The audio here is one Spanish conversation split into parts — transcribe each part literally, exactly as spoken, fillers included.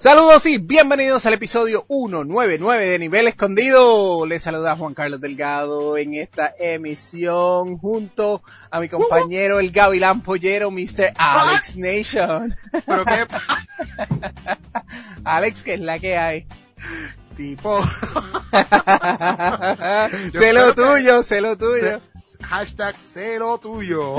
Saludos y bienvenidos al episodio ciento noventa y nueve de Nivel Escondido. Les saluda Juan Carlos Delgado en esta emisión junto a mi compañero el Gavilán Pollero, mister Alex Nation. ¿Pero qué? Alex, ¿qué es la que hay? Tipo. Sé lo tuyo, sé lo tuyo. Se, hashtag sé lo tuyo.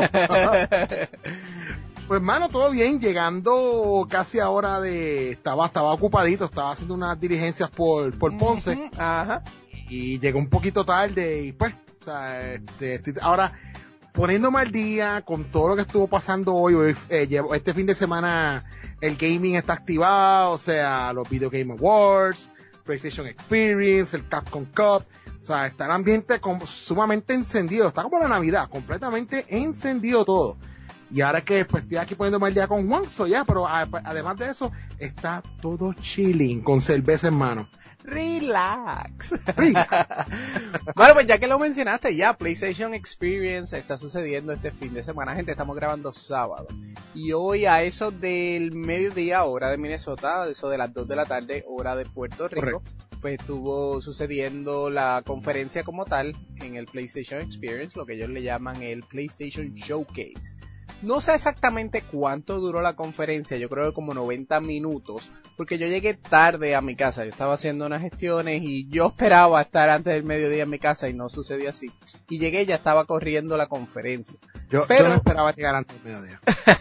Pues hermano, todo bien, llegando casi a hora de, estaba, estaba ocupadito, estaba haciendo unas diligencias por, por Ponce. Uh-huh. Ajá. Y llegué un poquito tarde y pues, o sea, este, estoy ahora poniéndome al día con todo lo que estuvo pasando hoy. hoy eh, llevo, este fin de semana el gaming está activado, o sea, los Video Game Awards, PlayStation Experience, el Capcom Cup. O sea, está el ambiente como sumamente encendido, está como la Navidad, completamente encendido todo. Y ahora que pues estoy aquí poniéndome al día con Juan, so ya, pero a, además de eso, está todo chilling, con cerveza en mano. Relax. Bueno, pues ya que lo mencionaste, ya PlayStation Experience está sucediendo este fin de semana, gente. Estamos grabando sábado. Y hoy a eso del mediodía, hora de Minnesota, eso de las dos de la tarde, hora de Puerto Rico, correcto, pues estuvo sucediendo la conferencia como tal en el PlayStation Experience, lo que ellos le llaman el PlayStation Showcase. No sé exactamente cuánto duró la conferencia, yo creo que como noventa minutos, porque yo llegué tarde a mi casa, yo estaba haciendo unas gestiones y yo esperaba estar antes del mediodía en mi casa y no sucedió así. Y llegué y ya estaba corriendo la conferencia. Yo, Pero, yo no esperaba llegar antes del mediodía.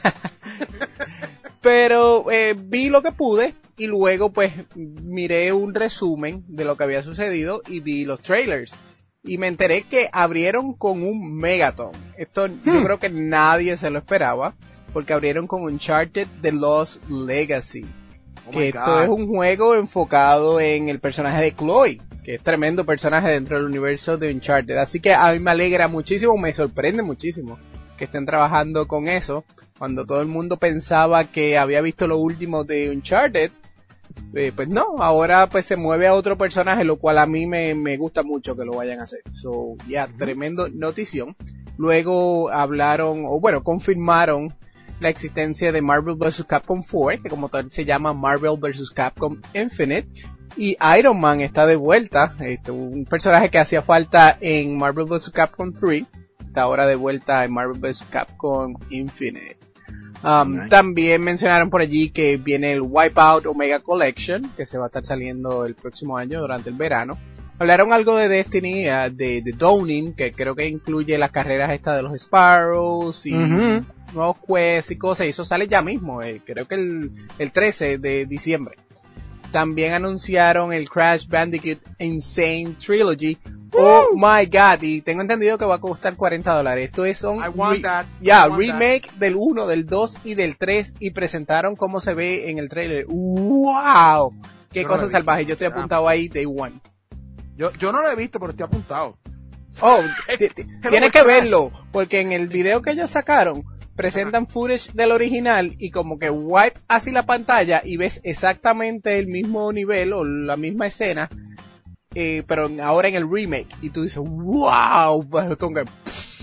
Pero eh, vi lo que pude y luego pues miré un resumen de lo que había sucedido y vi los trailers. Y me enteré que abrieron con un Megaton. Esto hmm. yo creo que nadie se lo esperaba, porque abrieron con Uncharted The Lost Legacy. Oh que esto God. Es un juego enfocado en el personaje de Chloe, que es tremendo personaje dentro del universo de Uncharted. Así que a mí me alegra muchísimo, me sorprende muchísimo que estén trabajando con eso. Cuando todo el mundo pensaba que había visto lo último de Uncharted, Eh, pues no, ahora pues se mueve a otro personaje, lo cual a mí me, me gusta mucho que lo vayan a hacer. So, ya, yeah, uh-huh. Tremendo notición. Luego hablaron, o bueno, confirmaron la existencia de Marvel versus. Capcom cuatro, que como tal se llama Marvel versus. Capcom Infinite. Y Iron Man está de vuelta, este, un personaje que hacía falta en Marvel versus. Capcom tres, está ahora de vuelta en Marvel versus. Capcom Infinite. Um, nice. También mencionaron por allí que viene el Wipeout Omega Collection, que se va a estar saliendo el próximo año durante el verano. Hablaron algo de Destiny, uh, de, de Dawning, que creo que incluye las carreras estas de los Sparrows y uh-huh. nuevos quests y cosas, y eso sale ya mismo, eh, creo que el, el trece de diciembre. También anunciaron el Crash Bandicoot Insane Trilogy. Oh my god, y tengo entendido que va a costar cuarenta dólares. Esto es un re- yeah, remake that. del uno, del dos y del tres, y presentaron cómo se ve en el trailer. ¡Wow! ¡Qué yo cosa no salvaje! Yo estoy apuntado ahí day one. Yo, yo no lo he visto, pero estoy apuntado. Oh, t- t- tienes que verlo, porque en el video que ellos sacaron, presentan footage del original y como que wipe así la pantalla y ves exactamente el mismo nivel o la misma escena, eh, pero ahora en el remake, y tú dices wow, con que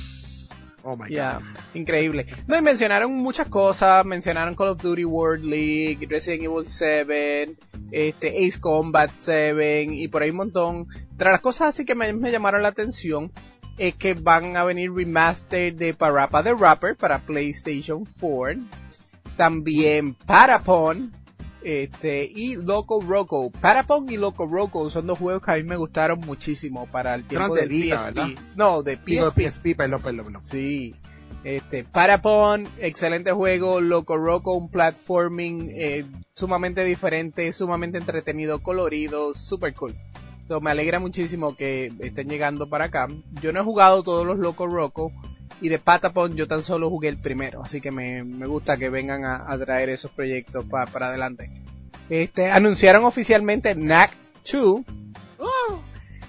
oh my yeah, god, increíble. No, y mencionaron muchas cosas, mencionaron Call of Duty World League, Resident Evil siete, este Ace Combat siete y por ahí un montón. Entre las cosas así que me, me llamaron la atención es que van a venir remaster de Parappa the Rapper para PlayStation cuatro, también Parapon, este, y Loco Roco. Parapon y Loco Roco son dos juegos que a mí me gustaron muchísimo para el tiempo del P S P. ¿Verdad? No, de P S P. P S P, perdón, perdón, perdón. Sí. Este, Parapon, excelente juego. Loco Roco, un platforming eh, sumamente diferente, sumamente entretenido, colorido, super cool. So, me alegra muchísimo que estén llegando para acá. Yo no he jugado todos los Loco Roco, y de Patapon yo tan solo jugué el primero, así que me, me gusta que vengan a, a traer esos proyectos pa, para adelante. Este, anunciaron oficialmente Knack dos. Oh.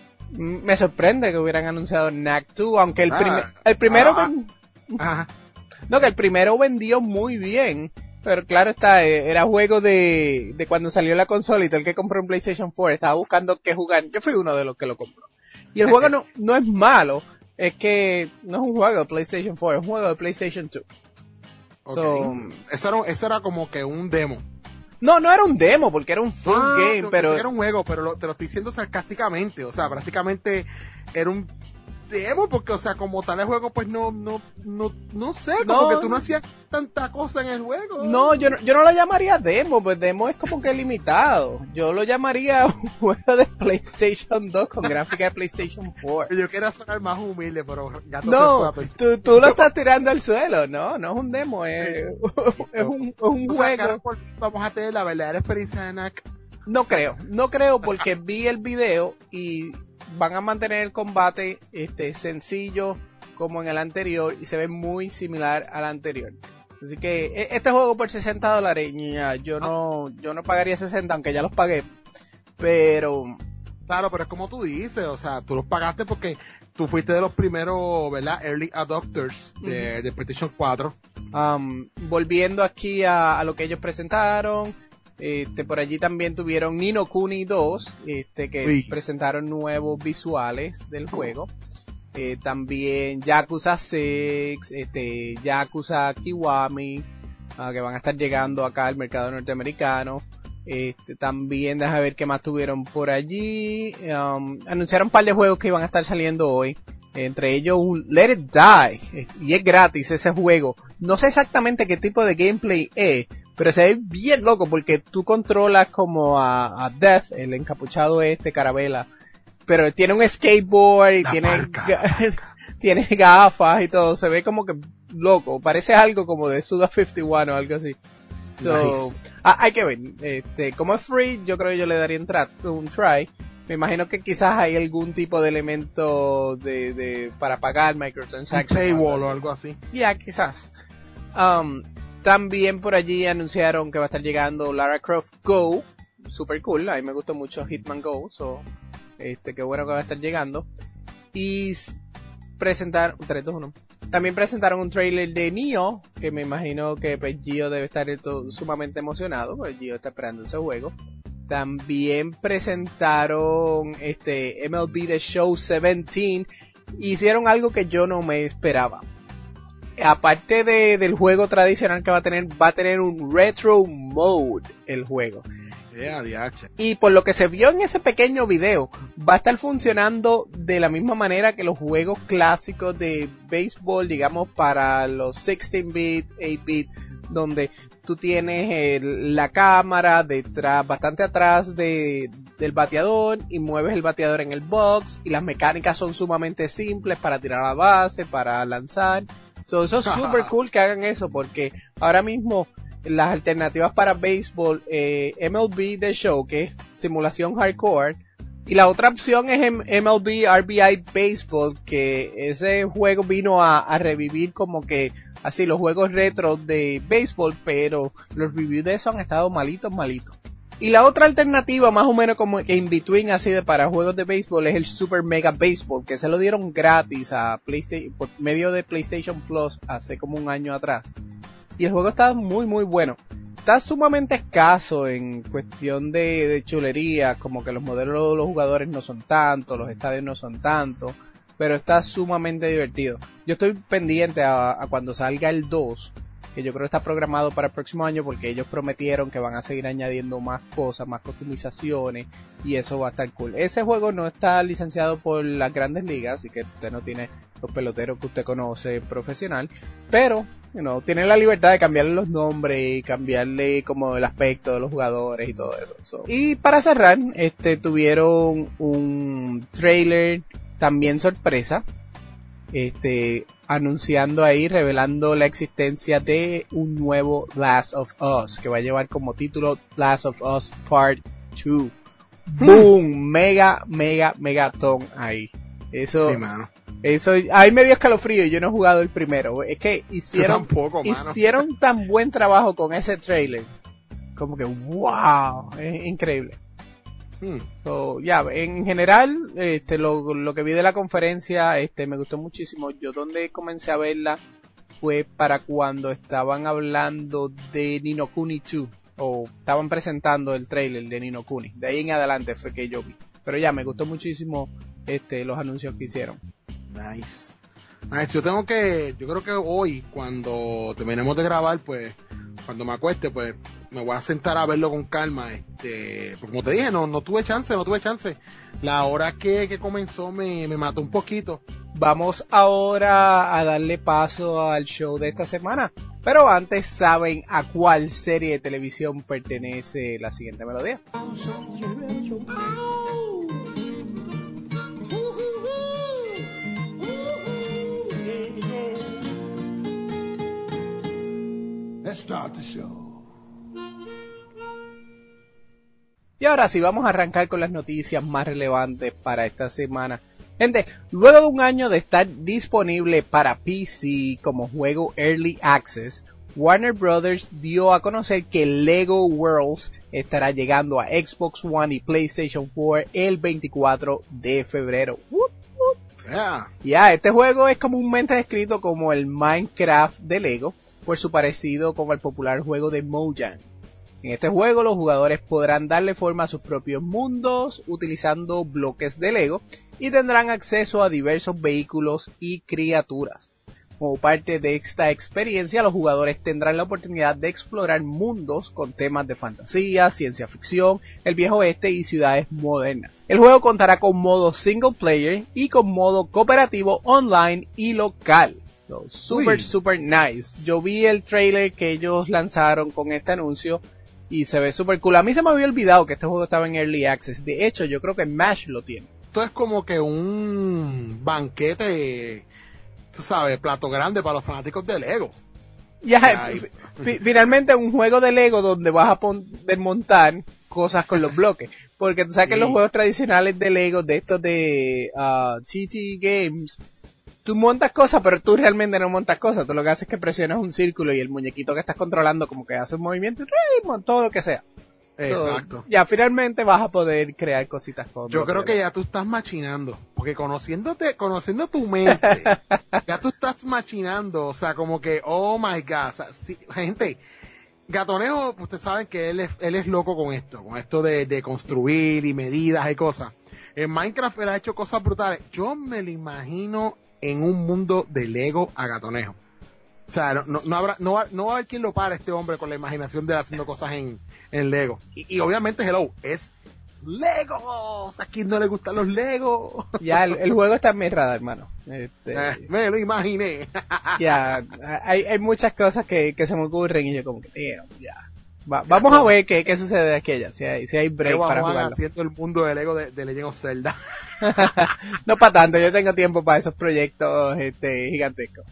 Me sorprende que hubieran anunciado Knack dos, aunque el, prime, ah, el primero ah, ven... ah. no, que el primero vendió muy bien. Pero claro está, era juego de, de cuando salió la consola, y todo el que compró un PlayStation cuatro estaba buscando qué jugar. Yo fui uno de los que lo compró. Y el juego no, no es malo, es que no es un juego de PlayStation cuatro, es un juego de PlayStation dos. Okay. So, eso, era, eso era como que un demo. No, no era un demo, porque era un full ah, game, no, pero... Era un juego, pero lo, te lo estoy diciendo sarcásticamente, o sea, prácticamente era un demo, porque, o sea, como tal el juego, pues no, no, no, no sé, como no, que tú no hacías tanta cosa en el juego. No, yo no, yo no lo llamaría demo, pues demo es como que limitado. Yo lo llamaría un juego de PlayStation dos con gráfica de PlayStation cuatro. Yo quiero sonar más humilde, pero gato no, se fue a tú, tú lo estás tirando al suelo, no, no es un demo, es, es un, es un o juego. sea, por, vamos a tener la verdadera experiencia de N A C. No creo, no creo porque vi el video y van a mantener el combate este sencillo como en el anterior y se ve muy similar al anterior. Así que este juego por sesenta dólares, yo no, yo no pagaría sesenta, aunque ya los pagué. Pero... Claro, pero es como tú dices, o sea, tú los pagaste porque tú fuiste de los primeros, ¿verdad? Early adopters de, uh-huh. de PlayStation cuatro. Um, volviendo aquí a, a lo que ellos presentaron, este, por allí también tuvieron Ni no Kuni dos, este, que sí. presentaron nuevos visuales del juego. Eh, también Yakuza seis, este, Yakuza Kiwami, uh, que van a estar llegando acá al mercado norteamericano. Este, también, déjame ver qué más tuvieron por allí. Um, anunciaron un par de juegos que iban a estar saliendo hoy. Entre ellos un Let It Die. Y es gratis ese juego. No sé exactamente qué tipo de gameplay es, pero se ve bien loco porque tú controlas como a, a Death, el encapuchado este, Carabela. Pero tiene un skateboard y tiene, ga- tiene gafas y todo. Se ve como que loco. Parece algo como de Suda cincuenta y uno o algo así. So, nice. ah, hay que ver. Este, como es free, yo creo que yo le daría un, tra- un try. Me imagino que quizás hay algún tipo de elemento de, de para pagar microtransactions. Un paywall o algo así. Ya, yeah, quizás. Um, también por allí anunciaron que va a estar llegando Lara Croft Go. Super cool. A mí me gustó mucho Hitman Go. So, este, qué bueno que va a estar llegando. Y presentar, tres, dos, uno. También presentaron un trailer de Nioh, que me imagino que pues, Gio debe estar todo, sumamente emocionado, porque Gio está esperando ese juego. También presentaron este M L B The Show diecisiete. Hicieron algo que yo no me esperaba. Aparte de, del juego tradicional que va a tener, va a tener un retro mode el juego. Yeah, D H. Y por lo que se vio en ese pequeño video, va a estar funcionando de la misma manera que los juegos clásicos de béisbol, digamos para los dieciséis bit, ocho bit, donde tú tienes el, la cámara detrás, bastante atrás de, del bateador y mueves el bateador en el box y las mecánicas son sumamente simples para tirar a la base, para lanzar. So, eso es super cool que hagan eso porque ahora mismo las alternativas para béisbol, eh, M L B The Show, que es simulación hardcore, y la otra opción es M L B R B I Baseball, que ese juego vino a, a revivir como que así los juegos retro de béisbol, pero los reviews de eso han estado malitos, malitos. Y la otra alternativa, más o menos como que in between así de para juegos de béisbol, es el Super Mega Baseball, que se lo dieron gratis a PlayStation, por medio de PlayStation Plus hace como un año atrás. Y el juego está muy muy bueno. Está sumamente escaso en cuestión de, de chulería, como que los modelos de los jugadores no son tantos, los estadios no son tantos, pero está sumamente divertido. Yo estoy pendiente a, a cuando salga el dos, que yo creo que está programado para el próximo año porque ellos prometieron que van a seguir añadiendo más cosas, más customizaciones y eso va a estar cool. Ese juego no está licenciado por las grandes ligas, así que usted no tiene los peloteros que usted conoce profesional, pero you know, tiene la libertad de cambiarle los nombres y cambiarle como el aspecto de los jugadores y todo eso. So. Y para cerrar, este tuvieron un trailer también sorpresa, este anunciando ahí, revelando la existencia de un nuevo Last of Us, que va a llevar como título Last of Us Part dos. Boom, mega, mega, megatón ahí. Eso, sí, mano. Eso, ahí me dio escalofrío y yo no he jugado el primero. Es que hicieron, tampoco, hicieron tan buen trabajo con ese trailer. Como que, wow, es increíble. Hmm. So, ya, yeah, en general, este, lo, lo que vi de la conferencia, este, me gustó muchísimo. Yo donde comencé a verla fue para cuando estaban hablando de Ni no Kuni dos, o estaban presentando el trailer de Ni no Kuni. De ahí en adelante fue que yo vi. Pero ya, me gustó muchísimo, este, los anuncios que hicieron. Nice. Nice. Yo tengo que, yo creo que hoy, cuando terminemos de grabar, pues, cuando me acueste, pues, me voy a sentar a verlo con calma. Este, pues como te dije, no, no tuve chance, no tuve chance. La hora que, que comenzó me, me mató un poquito. Vamos ahora a darle paso al show de esta semana. Pero antes, ¿saben a cuál serie de televisión pertenece la siguiente melodía? Let's start the show. Y ahora sí, vamos a arrancar con las noticias más relevantes para esta semana. Gente, luego de un año de estar disponible para P C como juego Early Access, Warner Brothers dio a conocer que Lego Worlds estará llegando a Xbox One y PlayStation cuatro el veinticuatro de febrero. ¡Wup, wup! Ya, yeah, este juego es comúnmente descrito como el Minecraft de Lego, por su parecido con el popular juego de Mojang. En este juego los jugadores podrán darle forma a sus propios mundos utilizando bloques de Lego y tendrán acceso a diversos vehículos y criaturas. Como parte de esta experiencia, los jugadores tendrán la oportunidad de explorar mundos con temas de fantasía, ciencia ficción, el viejo oeste y ciudades modernas. El juego contará con modo single player y con modo cooperativo online y local. So, super, Uy. super nice. Yo vi el trailer que ellos lanzaron con este anuncio y se ve super cool. A mí se me había olvidado que este juego estaba en Early Access. De hecho, yo creo que Mash lo tiene. Esto es como que un banquete, tú sabes, plato grande para los fanáticos de Lego. Ya, yeah, f- finalmente un juego de Lego donde vas a poder montar cosas con los bloques. Porque tú sabes sí. que los juegos tradicionales de Lego, de estos de uh, T T Games, tú montas cosas, pero tú realmente no montas cosas. Tú lo que haces es que presionas un círculo y el muñequito que estás controlando como que hace un movimiento y ritmo, todo lo que sea. Exacto. Ya finalmente vas a poder crear cositas con Yo creo que ya tú estás machinando, porque conociéndote, conociendo tu mente, ya tú estás machinando, o sea, como que, oh my god, o sea, sí, gente, Gatonejo, ustedes saben que él es, él es loco con esto, con esto de, de construir y medidas y cosas. En Minecraft él ha hecho cosas brutales. Yo me lo imagino en un mundo de Lego a Gatonejo. O sea, no, no, no habrá, no va, no va a haber quien lo pare a este hombre con la imaginación de haciendo cosas en, en Lego. Y, y obviamente, hello, es Lego. O sea, ¿a quién no le gustan los Lego? Ya, el, el juego está en mi radar, hermano. Este, eh, me lo imaginé. Ya, hay, hay muchas cosas que, que se me ocurren y yo como que, tío, ya. Va, vamos a ver qué, qué sucede de aquella, si hay, si hay break Lego para Juan jugarlo. Haciendo el mundo de Lego de, de Legend of Zelda. No para tanto, yo tengo tiempo para esos proyectos este, gigantescos.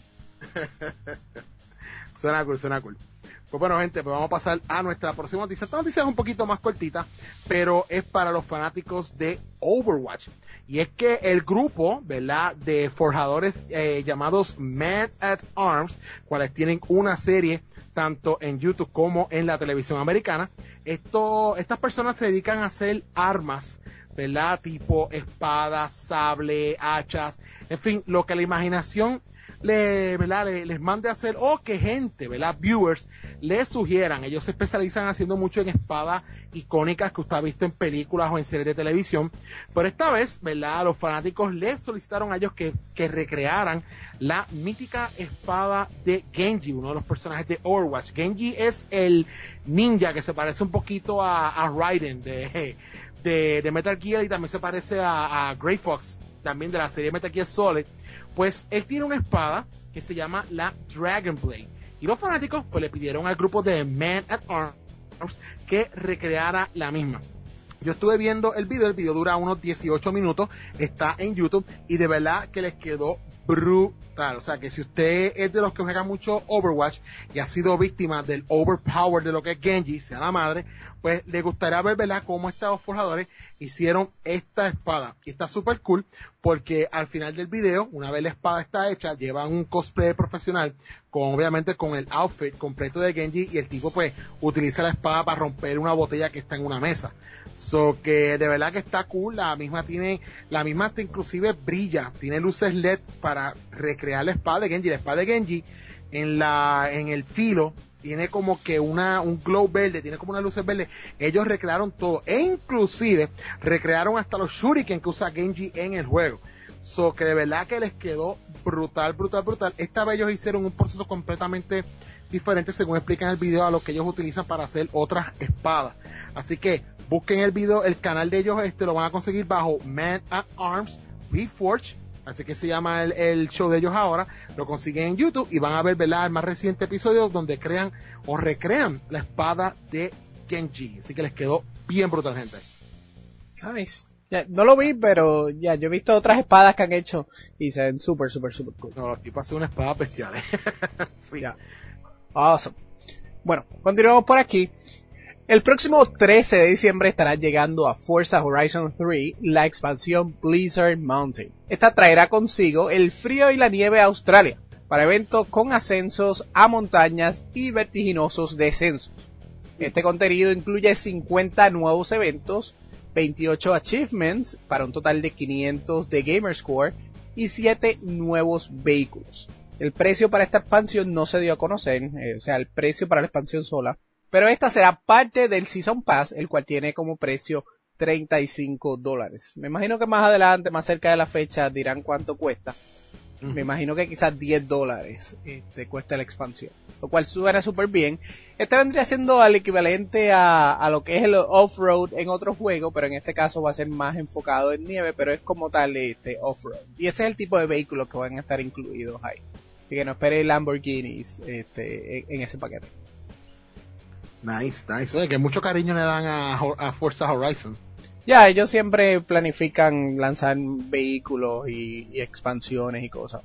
Suena cool, suena cool. Pues bueno, gente, pues vamos a pasar a nuestra próxima noticia. Esta noticia es un poquito más cortita, pero es para los fanáticos de Overwatch. Y es que el grupo, ¿verdad?, de forjadores eh, llamados Man at Arms, cuales tienen una serie tanto en YouTube como en la televisión americana, esto, estas personas se dedican a hacer armas, ¿verdad?, tipo espadas, sable, hachas, en fin, lo que la imaginación le, ¿verdad? Le, les mande a hacer, o que gente, ¿verdad?, viewers, les sugieran. Ellos se especializan haciendo mucho en espadas icónicas que usted ha visto en películas o en series de televisión, pero esta vez, ¿verdad?, los fanáticos les solicitaron a ellos que, que recrearan la mítica espada de Genji, uno de los personajes de Overwatch. Genji es el ninja que se parece un poquito a, a Raiden de, de, de Metal Gear, y también se parece a, a Grey Fox, también de la serie Metal Gear Solid. Pues él tiene una espada que se llama la Dragon Blade. Y los fanáticos pues le pidieron al grupo de Man at Arms que recreara la misma. Yo estuve viendo el video, el video dura unos dieciocho minutos, está en YouTube y de verdad que les quedó brutal. O sea que si usted es de los que juega mucho Overwatch y ha sido víctima del overpower de lo que es Genji, sea la madre, pues le gustaría ver, ¿verdad?, cómo estos forjadores hicieron esta espada. Y está súper cool porque al final del video, una vez la espada está hecha, llevan un cosplay profesional con, obviamente, con el outfit completo de Genji, y el tipo pues utiliza la espada para romper una botella que está en una mesa. So que de verdad que está cool. La misma tiene, la misma hasta inclusive brilla, tiene luces L E D para recrear la espada de Genji. La espada de Genji en la, en el filo tiene como que una, un glow verde, tiene como unas luces verdes. Ellos recrearon todo, e inclusive recrearon hasta los shuriken que usa Genji en el juego. So que de verdad que les quedó brutal, brutal, brutal. Esta vez ellos hicieron un proceso completamente diferentes según explican en el video a lo que ellos utilizan para hacer otras espadas. Así que busquen el video, el canal de ellos este lo van a conseguir bajo Man at Arms Reforged, así que se llama el, el show de ellos ahora, lo consiguen en YouTube y van a ver, ¿verdad?, el más reciente episodio donde crean o recrean la espada de Genji, así que les quedó bien brutal, gente. Nice. Ya, no lo vi, pero ya, yo he visto otras espadas que han hecho y se ven súper, súper, súper cool. No, los tipos hacen una espada bestiales. Sí. Ya. Awesome. Bueno, continuamos por aquí. El próximo trece de diciembre estará llegando a Forza Horizon tres la expansión Blizzard Mountain. Esta traerá consigo el frío y la nieve a Australia, para eventos con ascensos a montañas y vertiginosos descensos. Este contenido incluye cincuenta nuevos eventos, veintiocho achievements para un total de quinientos de Gamerscore y siete nuevos vehículos. El precio para esta expansión no se dio a conocer, eh, o sea, el precio para la expansión sola, pero esta será parte del Season Pass, el cual tiene como precio treinta y cinco dólares. Me imagino que más adelante, más cerca de la fecha, dirán cuánto cuesta. Uh-huh. Me imagino que quizás diez dólares este, cuesta la expansión, lo cual suena súper bien. Este vendría siendo el equivalente a, a lo que es el off-road en otro juego, pero en este caso va a ser más enfocado en nieve, pero es como tal este off-road. Y ese es el tipo de vehículos que van a estar incluidos ahí. Así que no espere Lamborghinis este, en, en ese paquete. Nice, nice. Oye, que mucho cariño le dan a, a Forza Horizon. Ya, ellos siempre planifican lanzar vehículos y, y expansiones y cosas.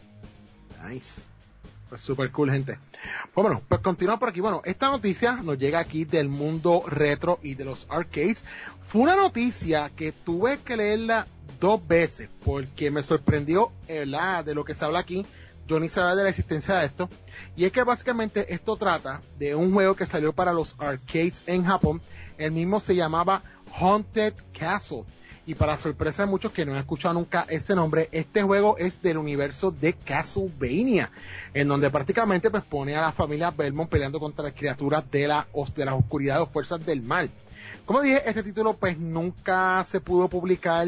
Nice. Pues super cool, gente. Pues bueno, pues continuamos por aquí. Bueno, esta noticia nos llega aquí del mundo retro y de los arcades. Fue una noticia que tuve que leerla dos veces porque me sorprendió, ¿verdad?, de lo que se habla aquí. Yo ni sabía de la existencia de esto. Y es que básicamente esto trata de un juego que salió para los arcades en Japón. El mismo se llamaba Haunted Castle. Y para sorpresa de muchos que no han escuchado nunca ese nombre, este juego es del universo de Castlevania, en donde prácticamente pues pone a la familia Belmont peleando contra las criaturas de la, de las oscuridades o fuerzas del mal. Como dije, este título pues nunca se pudo publicar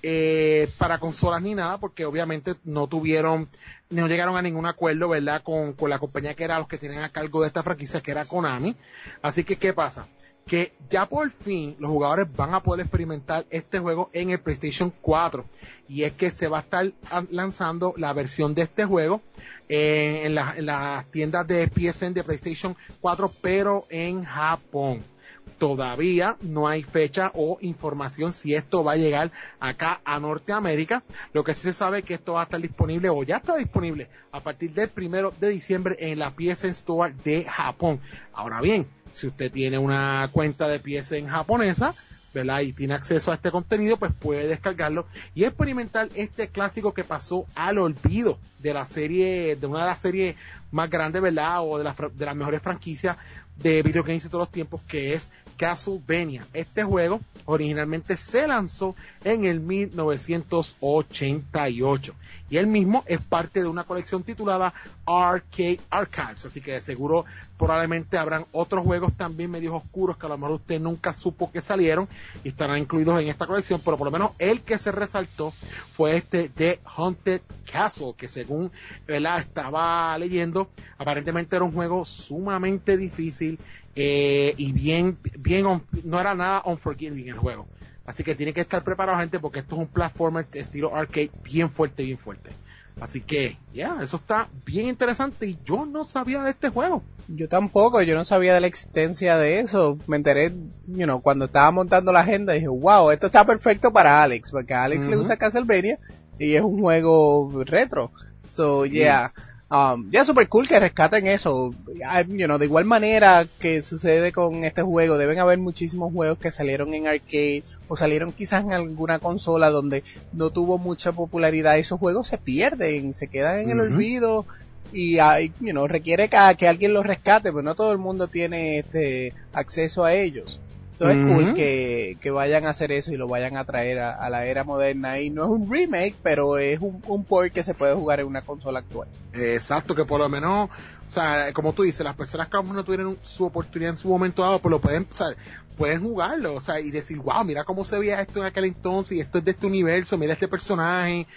eh, para consolas ni nada, porque obviamente no tuvieron, no llegaron a ningún acuerdo, ¿verdad?, con, con la compañía que era los que tienen a cargo de esta franquicia, que era Konami. Así que, ¿qué pasa? Que ya por fin los jugadores van a poder experimentar este juego en el PlayStation cuatro, y es que se va a estar lanzando la versión de este juego eh, en, la, en las tiendas de P S N de PlayStation cuatro, pero en Japón. Todavía no hay fecha o información si esto va a llegar acá a Norteamérica. Lo que sí se sabe es que esto va a estar disponible, o ya está disponible, a partir del primero de diciembre en la P S N Store de Japón. Ahora bien, si usted tiene una cuenta de P S N japonesa, ¿verdad?, y tiene acceso a este contenido, pues puede descargarlo y experimentar este clásico que pasó al olvido de la serie, de una de las series más grandes, ¿verdad?, o de las, de las mejores franquicias de video games de todos los tiempos, que es Castlevania. Este juego originalmente se lanzó en el mil novecientos ochenta y ocho y él mismo es parte de una colección titulada Arcade Archives, así que de seguro probablemente habrán otros juegos también medios oscuros que a lo mejor usted nunca supo que salieron y estarán incluidos en esta colección, pero por lo menos el que se resaltó fue este de Haunted Castle, que según, ¿verdad?, estaba leyendo, aparentemente era un juego sumamente difícil eh, y bien, bien on, no era nada unforgiving el juego. Así que tiene que estar preparado, gente, porque esto es un platformer estilo arcade bien fuerte, bien fuerte. Así que, ya, yeah, eso está bien interesante y yo no sabía de este juego. Yo tampoco, yo no sabía de la existencia de eso. Me enteré, you know, cuando estaba montando la agenda, dije, wow, esto está perfecto para Alex, porque a Alex uh-huh. le gusta Castlevania y es un juego retro. So, sí. yeah. Um, ya yeah, super cool que rescaten eso. You know, de igual manera que sucede con este juego, deben haber muchísimos juegos que salieron en arcade o salieron quizás en alguna consola donde no tuvo mucha popularidad y esos juegos se pierden, se quedan en uh-huh. el olvido y hay, you know, requiere que, que alguien los rescate, pero no todo el mundo tiene este acceso a ellos. Entonces uh-huh. es cool que, que vayan a hacer eso y lo vayan a traer a, a la era moderna, y no es un remake, pero es un, un port que se puede jugar en una consola actual. Exacto, que por lo menos, o sea, como tú dices, las personas que aún no tuvieron su oportunidad en su momento dado, pues lo pueden, o sea, pueden jugarlo, o sea, y decir, wow, mira cómo se veía esto en aquel entonces, y esto es de este universo, mira este personaje,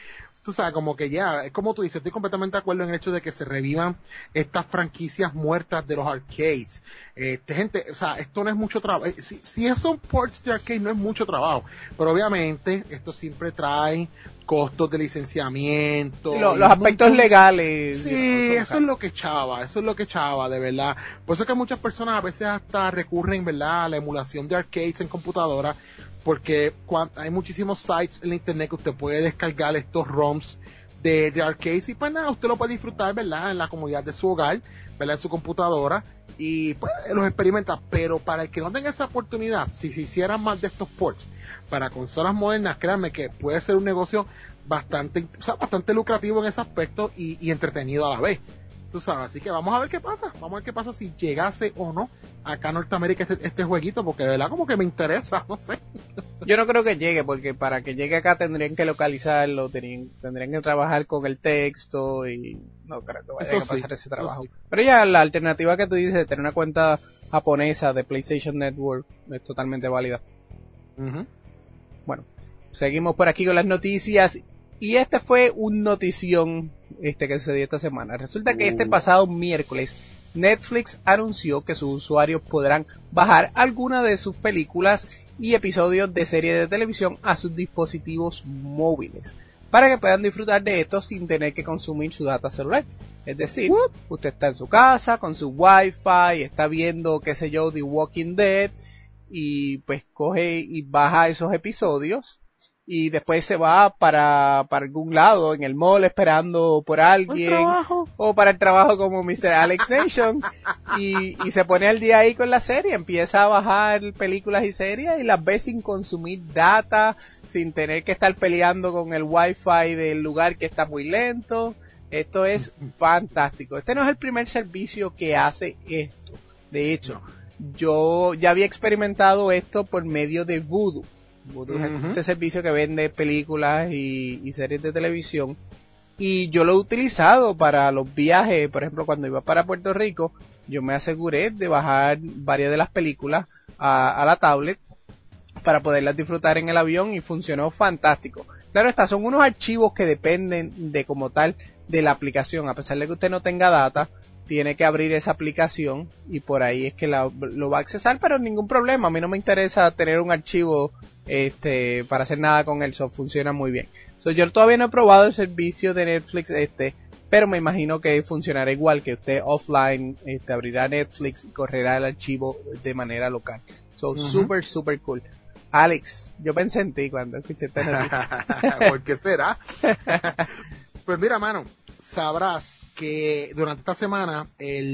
tú sabes, como que ya, es como tú dices, estoy completamente de acuerdo en el hecho de que se revivan estas franquicias muertas de los arcades. Este, gente, o sea, esto no es mucho trabajo. Si, si son ports de arcade no es mucho trabajo, pero obviamente esto siempre trae costos de licenciamiento. Lo, los aspectos montón... legales. Sí, you know, eso es lo que chava, eso es lo que chava, de verdad. Por eso es que muchas personas a veces hasta recurren, ¿verdad?, a la emulación de arcades en computadora, porque cuando, hay muchísimos sites en la internet que usted puede descargar estos ROMs de, de arcades y pues nada, usted lo puede disfrutar, ¿verdad?, en la comodidad de su hogar, ¿verdad?, en su computadora y pues los experimenta. Pero para el que no tenga esa oportunidad, si se hicieran más de estos ports para consolas modernas, créanme que puede ser un negocio bastante, o sea, bastante lucrativo en ese aspecto y, y entretenido a la vez, tú sabes. Así que vamos a ver qué pasa, vamos a ver qué pasa si llegase o no acá en Norteamérica este, este jueguito, porque de verdad como que me interesa, no sé. Yo no creo que llegue, porque para que llegue acá tendrían que localizarlo, tendrían, tendrían que trabajar con el texto y no creo que vayan a pasar sí, ese trabajo. Sí. Pero ya la alternativa que tú dices de tener una cuenta japonesa de PlayStation Network es totalmente válida. Uh-huh. Bueno, seguimos por aquí con las noticias y este fue un notición este que sucedió esta semana. Resulta que este pasado miércoles Netflix anunció que sus usuarios podrán bajar algunas de sus películas y episodios de series de televisión a sus dispositivos móviles para que puedan disfrutar de esto sin tener que consumir su data celular. Es decir, What? usted está en su casa con su Wi-Fi, está viendo, qué sé yo, The Walking Dead y pues coge y baja esos episodios y después se va para, para algún lado en el mall esperando por alguien o para el trabajo como mister Alex Nation y, y se pone al día ahí con la serie, empieza a bajar películas y series y las ve sin consumir data, sin tener que estar peleando con el wifi del lugar que está muy lento. Esto es fantástico. Este no es el primer servicio que hace esto. De hecho, yo ya había experimentado esto por medio de Vudu. Vudu uh-huh. es este servicio que vende películas y, y series de televisión y yo lo he utilizado para los viajes. Por ejemplo, cuando iba para Puerto Rico yo me aseguré de bajar varias de las películas a, a la tablet para poderlas disfrutar en el avión y funcionó fantástico. Claro está, son unos archivos que dependen de como tal de la aplicación. A pesar de que usted no tenga data, tiene que abrir esa aplicación y por ahí es que la, lo va a accesar, pero ningún problema. A mí no me interesa tener un archivo este para hacer nada con él, eso funciona muy bien. So, yo todavía no he probado el servicio de Netflix este, pero me imagino que funcionará igual, que usted offline este, abrirá Netflix y correrá el archivo de manera local. So, uh-huh. super, super cool. Alex, yo pensé en ti cuando escuché esta noticia. ¿Por qué será? Pues mira, mano, sabrás que durante esta semana,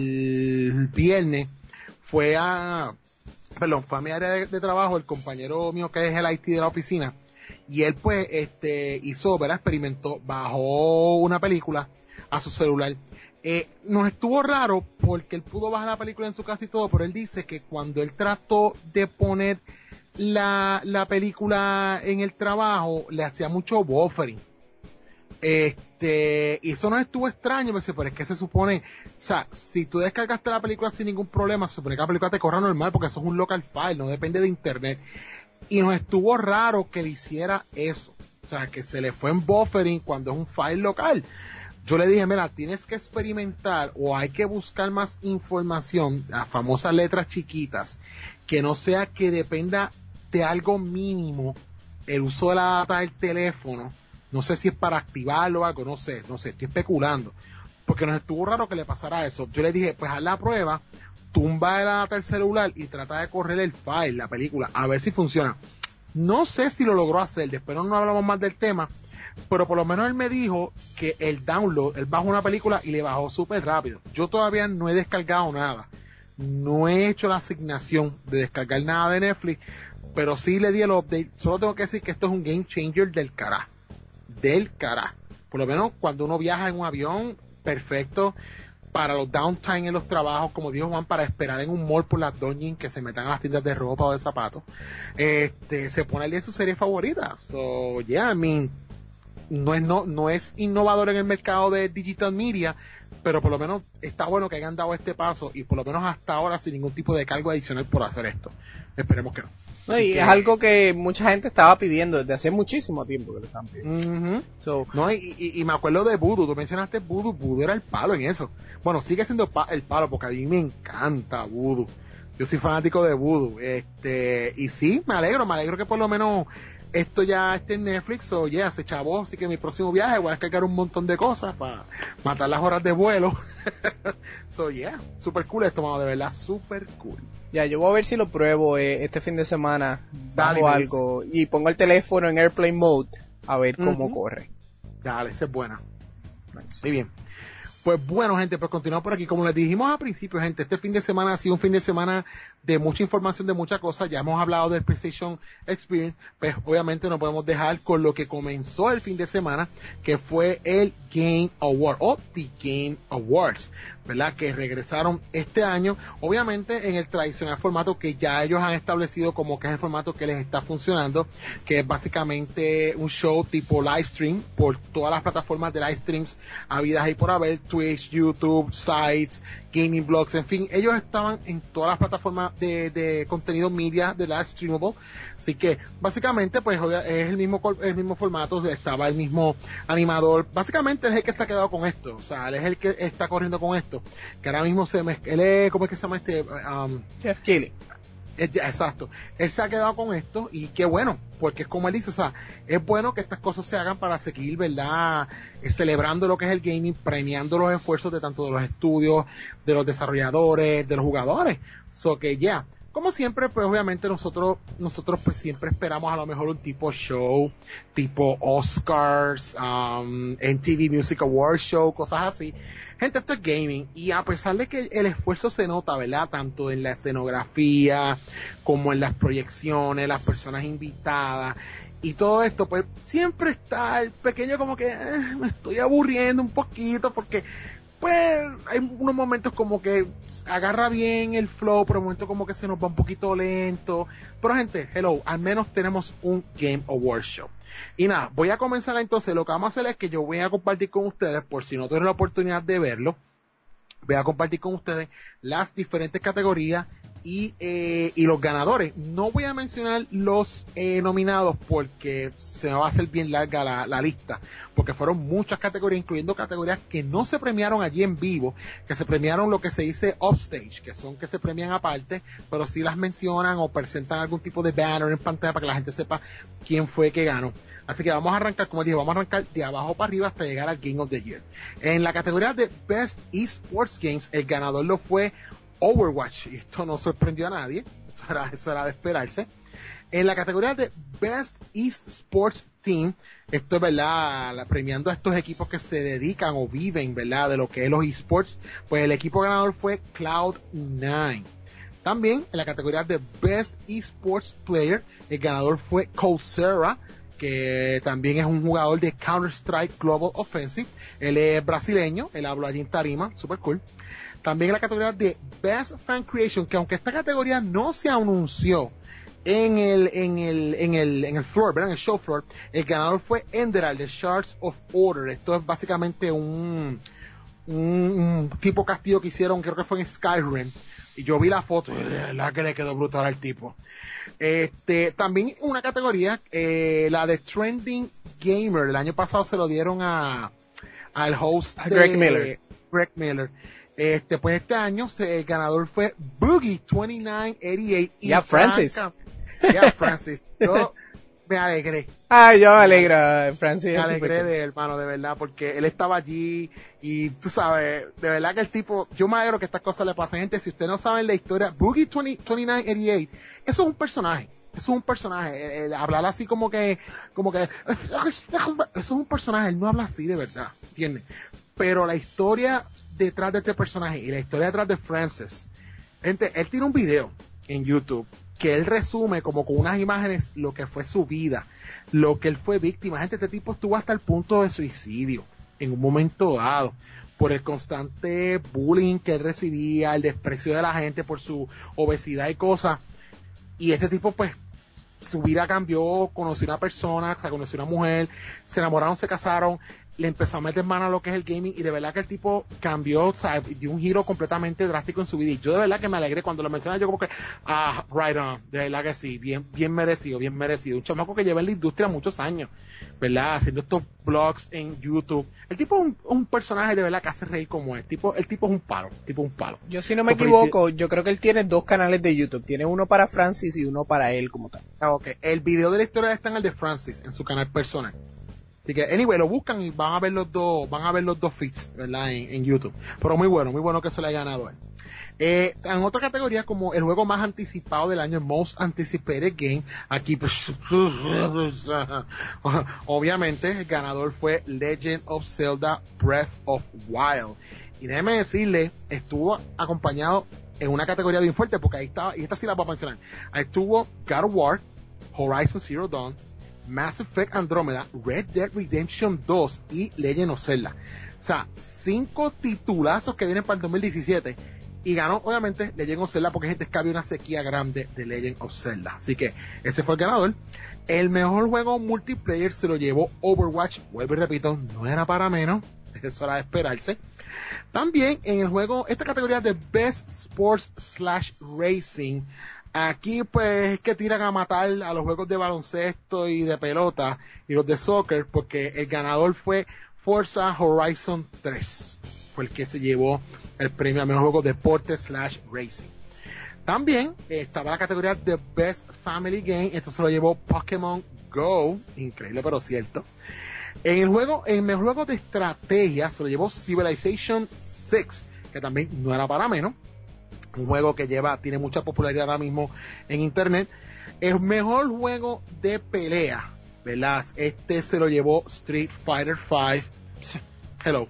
el viernes, fue a, perdón, fue a mi área de, de trabajo, el compañero mío que es el I T de la oficina, y él pues, este, hizo, ¿verdad? Experimentó, bajó una película a su celular. Eh, nos estuvo raro porque él pudo bajar la película en su casa y todo, pero él dice que cuando él trató de poner la, la película en el trabajo, le hacía mucho buffering. Este, y eso no estuvo extraño, pero es que se supone, o sea, si tú descargaste la película sin ningún problema, se supone que la película te corra normal porque eso es un local file, no depende de internet. Y nos estuvo raro que le hiciera eso, o sea, que se le fue en buffering cuando es un file local. Yo le dije, mira, tienes que experimentar o hay que buscar más información, las famosas letras chiquitas, que no sea que dependa de algo mínimo el uso de la data del teléfono. No sé si es para activarlo o algo, no sé, no sé, estoy especulando. Porque nos estuvo raro que le pasara eso. Yo le dije, pues haz la prueba, tumba la data del celular y trata de correr el file, la película, a ver si funciona. No sé si lo logró hacer, después no hablamos más del tema, pero por lo menos él me dijo que el download, él bajó una película y le bajó súper rápido. Yo todavía no he descargado nada, no he hecho la asignación de descargar nada de Netflix, pero sí le di el update. Solo tengo que decir que esto es un game changer del carajo. Del carajo. Por lo menos cuando uno viaja en un avión, perfecto para los downtime en los trabajos, como dijo Juan, para esperar en un mall por las doñas que se metan a las tiendas de ropa o de zapatos. Este, se pone al día en su serie favorita. So, yeah, I mean, no es, no, no es innovador en el mercado de digital media, pero por lo menos está bueno que hayan dado este paso y por lo menos hasta ahora sin ningún tipo de cargo adicional por hacer esto. Esperemos que no. No, y que... es algo que mucha gente estaba pidiendo desde hace muchísimo tiempo que lo estaban pidiendo. Uh-huh. So, no, y, y, y me acuerdo de Voodoo, tú mencionaste Voodoo, Voodoo era el palo en eso. Bueno, sigue siendo pa- el palo porque a mí me encanta Voodoo. Yo soy fanático de Voodoo. Este, y sí, me alegro, me alegro que por lo menos esto ya esté en Netflix, o ya yeah, se chavó, así que mi próximo viaje voy a descargar un montón de cosas para matar las horas de vuelo. So yeah, super cool esto, mano, de verdad, super cool. Ya, yo voy a ver si lo pruebo eh, este fin de semana, Dale, bajo algo, y pongo el teléfono en Airplane Mode, a ver cómo uh-huh. corre. Dale, esa es buena. Nice. Muy bien. Pues bueno, gente, pues continuamos por aquí. Como les dijimos al principio, gente, este fin de semana ha sido un fin de semana de mucha información, de muchas cosas. Ya hemos hablado del PlayStation Experience, pues obviamente no podemos dejar con lo que comenzó el fin de semana, que fue el Game Award, o The Game Awards, ¿verdad? Que regresaron este año, obviamente en el tradicional formato que ya ellos han establecido como que es el formato que les está funcionando, que es básicamente un show tipo live stream por todas las plataformas de live streams habidas ahí por haber, Twitch, YouTube, sites, gaming blogs, en fin, ellos estaban en todas las plataformas de, de contenido media de live streamable, así que básicamente pues es el mismo el mismo formato, estaba el mismo animador, básicamente es el que se ha quedado con esto, o sea, él es el que está corriendo con esto, que ahora mismo se me, él es, ¿cómo es que se llama este? Um, Jeff Keighley. Exacto, él se ha quedado con esto y qué bueno, porque es como él dice, o sea, es bueno que estas cosas se hagan para seguir, ¿verdad? Eh, celebrando lo que es el gaming, premiando los esfuerzos de tanto de los estudios, de los desarrolladores, de los jugadores, so que ya, yeah. Como siempre, pues obviamente nosotros, nosotros pues siempre esperamos a lo mejor un tipo show, tipo Oscars, um, M T V Music Awards Show, cosas así. Gente, esto es gaming, y a pesar de que el esfuerzo se nota, ¿verdad? Tanto en la escenografía, como en las proyecciones, las personas invitadas, y todo esto, pues siempre está el pequeño como que, eh, me estoy aburriendo un poquito, porque pues hay unos momentos como que agarra bien el flow, pero momentos como que se nos va un poquito lento. Pero gente, hello, al menos tenemos un Game Awards Show. Y nada, voy a comenzar entonces. Lo que vamos a hacer es que yo voy a compartir con ustedes, por si no tienen la oportunidad de verlo, voy a compartir con ustedes las diferentes categorías y eh, y los ganadores. No voy a mencionar los eh, nominados porque se me va a hacer bien larga la, la lista, porque fueron muchas categorías, incluyendo categorías que no se premiaron allí en vivo, que se premiaron lo que se dice offstage, que son que se premian aparte, pero sí las mencionan o presentan algún tipo de banner en pantalla para que la gente sepa quién fue que ganó. Así que vamos a arrancar, como dije, vamos a arrancar de abajo para arriba hasta llegar al Game of the Year. En la categoría de Best Esports Games, el ganador lo fue Overwatch, y esto no sorprendió a nadie, eso era, eso era de esperarse. En la categoría de Best Esports Team, esto es verdad, la, premiando a estos equipos que se dedican o viven, verdad, de lo que es los esports, pues el equipo ganador fue Cloud nine. También en la categoría de Best Esports Player, el ganador fue Coursera, que también es un jugador de Counter-Strike Global Offensive. Él es brasileño, él habló allí en tarima, super cool. También en la categoría de Best Fan Creation, que aunque esta categoría no se anunció en el, en el, en el, en el floor, ¿verdad? En el show floor, el ganador fue Enderal de Shards of Order. Esto es básicamente un, un, un tipo castillo que hicieron, creo que fue en Skyrim. Y yo vi la foto y la verdad que le quedó brutal al tipo. Este, también una categoría, eh, la de Trending Gamer, el año pasado se lo dieron a, al host de Greg Miller. Greg Miller. Este, pues este año se, el ganador fue Boogie veintinueve ochenta y ocho. Y yeah, Francis. Ya, yeah, Francis. Yo me alegré. Ay, yo me alegra, Francis. Me alegré de él, hermano, de verdad, porque él estaba allí y tú sabes, de verdad que el tipo, yo me alegro que estas cosas le pasen. Gente, si ustedes no saben la historia, Boogie veintinueve ochenta y ocho, eso es un personaje. Eso es un personaje, el, el hablar así como que, como que, eso es un personaje, él no habla así de verdad, ¿entiendes? Pero la historia detrás de este personaje y la historia detrás de Francis, gente, él tiene un video en YouTube que él resume como con unas imágenes lo que fue su vida, lo que él fue víctima. Gente, este tipo estuvo hasta el punto de suicidio en un momento dado por el constante bullying que él recibía, el desprecio de la gente por su obesidad y cosas. Y este tipo, pues, su vida cambió, conoció una persona, o sea, conoció una mujer, se enamoraron, se casaron, le empezó a meter mano a lo que es el gaming y de verdad que el tipo cambió, o sea, dio un giro completamente drástico en su vida y yo de verdad que me alegré cuando lo mencioné, yo como que, ah, right on, de verdad que sí, bien, bien merecido, bien merecido, un chamaco que lleva en la industria muchos años, ¿verdad? Haciendo estos blogs en YouTube, el tipo es un, un personaje de verdad que hace reír como es, el tipo, el tipo es un palo, el tipo es un palo. Yo si no me equivoco, yo creo que él tiene dos canales de YouTube, tiene uno para Francis y uno para él como tal. Ah, ok, el video de la historia está en el de Francis, en su canal personal. Así que, anyway, lo buscan y van a ver los dos, van a ver los dos feeds, ¿verdad? En, en YouTube. Pero muy bueno, muy bueno que se le haya ganado a él. Eh, en otra categoría, como el juego más anticipado del año, Most Anticipated Game, aquí, pues, obviamente, el ganador fue Legend of Zelda Breath of Wild. Y déjeme decirle, estuvo acompañado en una categoría bien fuerte, porque ahí estaba, y esta sí la voy a mencionar, ahí estuvo God of War, Horizon Zero Dawn, Mass Effect Andromeda, Red Dead Redemption dos y Legend of Zelda. O sea, cinco titulazos que vienen para el dos mil diecisiete. Y ganó, obviamente, Legend of Zelda porque gente es que había una sequía grande de Legend of Zelda. Así que ese fue el ganador. El mejor juego multiplayer se lo llevó Overwatch. Vuelvo y repito, no era para menos. Eso era de esperarse. También en el juego, esta categoría de Best Sports slash Racing. Aquí pues es que tiran a matar a los juegos de baloncesto y de pelota y los de soccer porque el ganador fue Forza Horizon tres. Fue el que se llevó el premio a mejor juego de deporte slash racing. También eh, estaba la categoría de Best Family Game. Esto se lo llevó Pokémon Go. Increíble pero cierto. En el juego, en el mejor juego de estrategia se lo llevó Civilization seis, que también no era para menos. Un juego que lleva, tiene mucha popularidad ahora mismo en internet. El mejor juego de pelea, ¿verdad? Este se lo llevó Street Fighter cinco. Hello.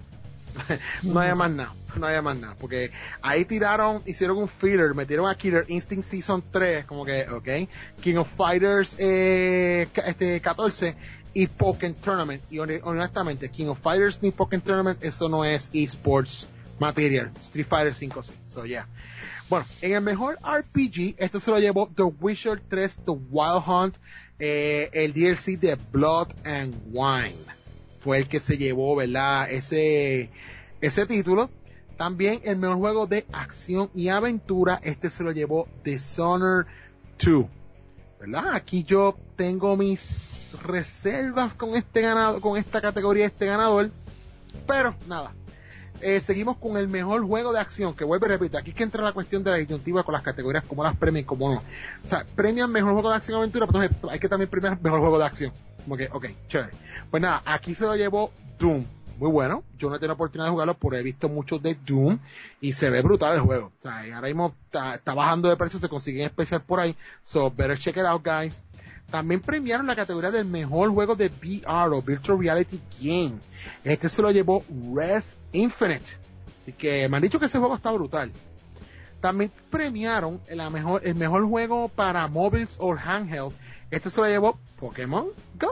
No hay más nada, no hay más nada, porque ahí tiraron, hicieron un filler, metieron a Killer Instinct Season tres, como que, ok, King of Fighters eh, este catorce y Pokémon Tournament, y honestamente, King of Fighters ni Pokémon Tournament, eso no es esports material. Street Fighter cinco sí, so yeah. Bueno, en el mejor R P G, esto se lo llevó The Witcher tres, The Wild Hunt, eh, el D L C de Blood and Wine. Fue el que se llevó, ¿verdad? Ese, ese título. También el mejor juego de acción y aventura, este se lo llevó Dishonored dos. ¿Verdad? Aquí yo tengo mis reservas con este ganado, con esta categoría, este ganador. Pero, nada. Eh, seguimos con el mejor juego de acción, que vuelvo a repetir, aquí es que entra la cuestión de la disyuntiva con las categorías, como las premian y como no. O sea, premian mejor juego de acción y aventura, pero entonces hay que también premiar mejor juego de acción. Como que, ok, chévere. Pues nada, aquí se lo llevó Doom. Muy bueno, yo no he tenido oportunidad de jugarlo, pero he visto muchos de Doom y se ve brutal el juego. O sea, ahora mismo está, está bajando de precio, se consigue en especial por ahí. So, better check it out, guys. También premiaron la categoría del mejor juego de V R o Virtual Reality Game. Este se lo llevó Res Infinite. Así que me han dicho que ese juego está brutal. También premiaron la mejor, el mejor juego para móviles o handheld. Este se lo llevó Pokémon Go.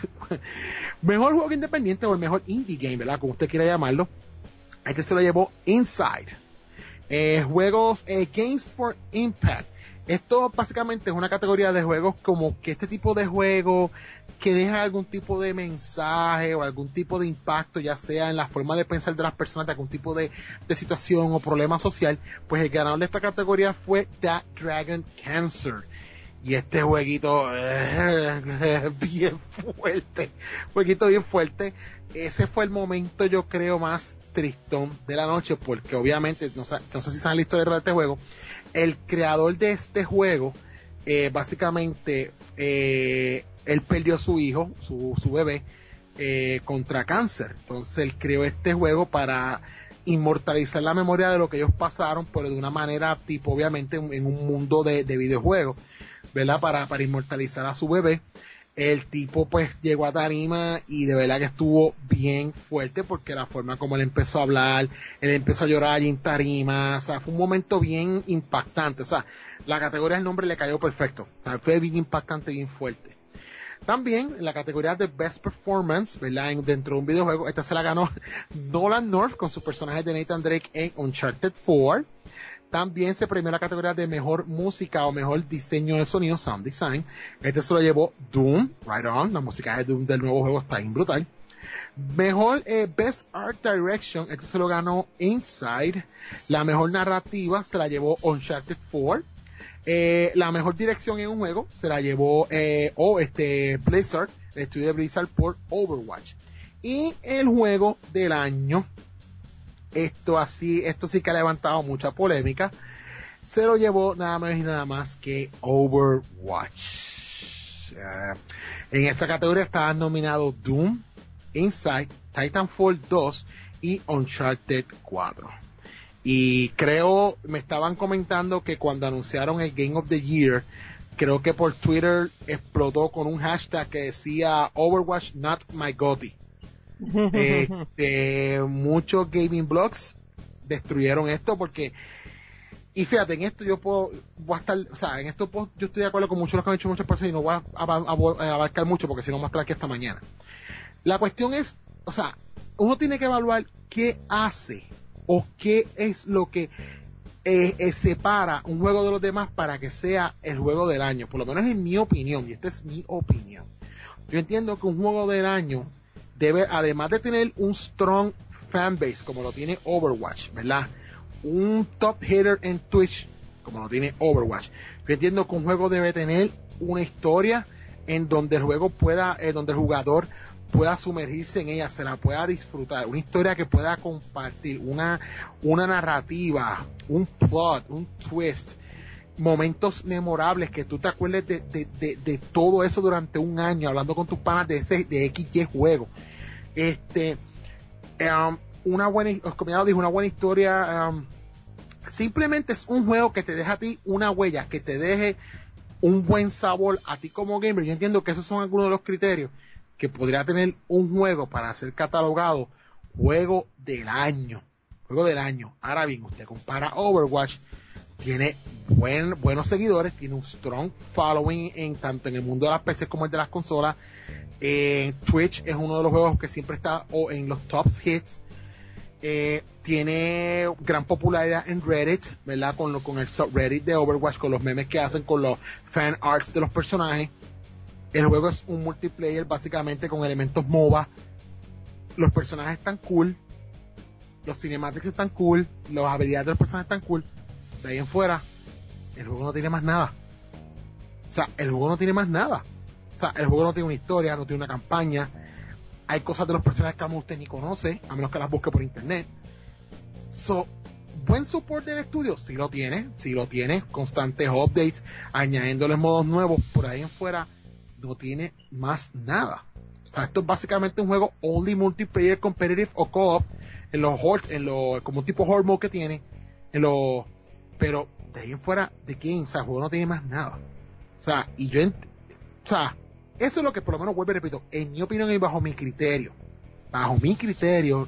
Mejor juego independiente o el mejor indie game, ¿verdad? Como usted quiera llamarlo. Este se lo llevó Inside. Eh, juegos eh, Games for Impact. Esto básicamente es una categoría de juegos como que este tipo de juego que deja algún tipo de mensaje o algún tipo de impacto, ya sea en la forma de pensar de las personas, de algún tipo de, de situación o problema social. Pues el ganador de esta categoría fue That Dragon Cancer. Y este jueguito eh, bien fuerte, jueguito bien fuerte. Ese fue el momento, yo creo, más tristón de la noche, porque obviamente, no sé, no sé si saben la historia de este juego. El creador de este juego, eh, básicamente, eh, él perdió a su hijo, su, su bebé, eh, contra cáncer. Entonces él creó este juego para inmortalizar la memoria de lo que ellos pasaron, pero de una manera tipo, obviamente, en, en un mundo de, de videojuegos, ¿verdad? Para, para inmortalizar a su bebé. El tipo pues llegó a tarima y de verdad que estuvo bien fuerte porque la forma como él empezó a hablar, él empezó a llorar allí en tarima, o sea, fue un momento bien impactante, o sea, la categoría del nombre le cayó perfecto, o sea, fue bien impactante, bien fuerte. También en la categoría de Best Performance, ¿verdad? En, dentro de un videojuego, esta se la ganó Nolan North con su personaje de Nathan Drake en Uncharted cuatro. También se premió la categoría de mejor música o mejor diseño de sonido, sound design. Este se lo llevó Doom, right on. La música de Doom del nuevo juego está bien brutal. Mejor eh, Best Art Direction, esto se lo ganó Inside. La mejor narrativa se la llevó Uncharted cuatro. Eh, la mejor dirección en un juego se la llevó eh, oh, este Blizzard, el estudio de Blizzard por Overwatch. Y el juego del año, esto así, esto sí que ha levantado mucha polémica, se lo llevó nada más y nada más que Overwatch. Uh, en esta categoría estaban nominados Doom, Inside, Titanfall dos y Uncharted cuatro. Y creo, me estaban comentando que cuando anunciaron el Game of the Year, creo que por Twitter explotó con un hashtag que decía Overwatch not my GOTY. eh, eh, muchos gaming blogs destruyeron esto porque, y fíjate, en esto yo puedo, voy a estar, o sea, en esto puedo, yo estoy de acuerdo con muchos de los que han hecho muchas personas y no voy a, a, a, a abarcar mucho porque si no más estar aquí hasta mañana. La cuestión es, o sea, uno tiene que evaluar qué hace o qué es lo que eh, eh, separa un juego de los demás para que sea el juego del año, por lo menos en mi opinión, y esta es mi opinión. Yo entiendo que un juego del año debe, además de tener un strong fanbase como lo tiene Overwatch, ¿verdad? Un top hitter en Twitch como lo tiene Overwatch. Yo entiendo que un juego debe tener una historia en donde el juego pueda, eh, donde el jugador pueda sumergirse en ella, se la pueda disfrutar, una historia que pueda compartir, una, una narrativa, un plot, un twist, momentos memorables que tú te acuerdes de, de, de, de todo eso durante un año, hablando con tus panas de ese, de X Y juego. Este, um, una buena, como ya lo dije, una buena historia, um, simplemente es un juego que te deja a ti una huella, que te deje un buen sabor a ti como gamer. Yo entiendo que esos son algunos de los criterios que podría tener un juego para ser catalogado juego del año, juego del año. Ahora bien, usted compara Overwatch, tiene buen, buenos seguidores, tiene un strong following en tanto en el mundo de las P C como el de las consolas. Eh, Twitch es uno de los juegos que siempre está o en los top hits. Eh, tiene gran popularidad en Reddit, ¿verdad? Con, lo, con el subreddit de Overwatch, con los memes que hacen, con los fan arts de los personajes. El juego es un multiplayer básicamente con elementos MOBA. Los personajes están cool, los cinematics están cool, las habilidades de los personajes están cool. De ahí en fuera, el juego no tiene más nada. O sea, el juego no tiene más nada. O sea, el juego no tiene una historia, no tiene una campaña. Hay cosas de los personajes que a lo mejor usted ni conoce, a menos que las busque por internet. So, buen support del estudio, sí lo tiene, sí lo tiene, constantes updates, añadiéndoles modos nuevos, por ahí en fuera no tiene más nada. O sea, esto es básicamente un juego only multiplayer competitive o co-op en los horde, en los, como un tipo horde mode que tiene, en los, pero de ahí en fuera de game, o sea, el juego no tiene más nada. O sea, y yo, ent- o sea, eso es lo que por lo menos vuelvo y repito, en mi opinión y bajo mi criterio, bajo mi criterio,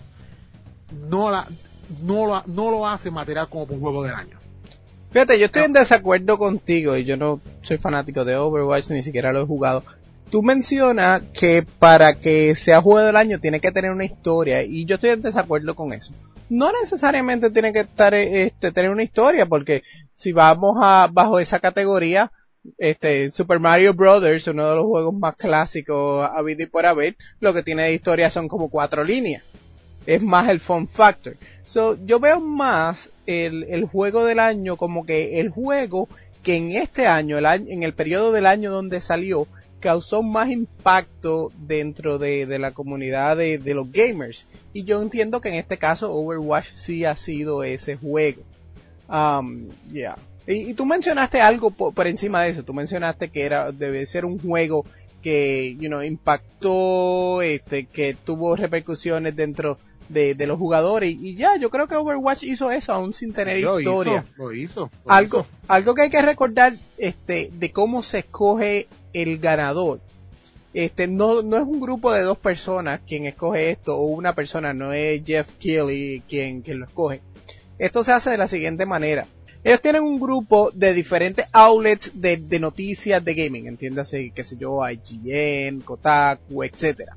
no la, no lo, no lo hace material como un juego del año. Fíjate, yo estoy en desacuerdo contigo y yo no soy fanático de Overwatch, ni siquiera lo he jugado. Tú mencionas que para que sea juego del año tiene que tener una historia y yo estoy en desacuerdo con eso. No necesariamente tiene que estar, este, tener una historia, porque si vamos a bajo esa categoría, este Super Mario Brothers, uno de los juegos más clásicos habido y por haber, lo que tiene de historia son como cuatro líneas. Es más el fun factor. So, yo veo más el, el juego del año como que el juego que en este año, el año, en el periodo del año donde salió, causó más impacto dentro de, de la comunidad de, de los gamers. Y yo entiendo que en este caso Overwatch sí ha sido ese juego. Um, yeah. Y, y tú mencionaste algo por, por encima de eso. Tú mencionaste que era, debe ser un juego que, you know, impactó, este, que tuvo repercusiones dentro de, de los jugadores, y, y ya, yo creo que Overwatch hizo eso aún sin tener lo historia. Hizo, lo hizo, lo algo, hizo. algo que hay que recordar, este, de cómo se escoge el ganador. Este, no, no es un grupo de dos personas quien escoge esto, o una persona, no es Jeff Keighley quien, quien lo escoge. Esto se hace de la siguiente manera. Ellos tienen un grupo de diferentes outlets de, de noticias de gaming, entiéndase, qué sé yo, I G N, Kotaku, etcétera.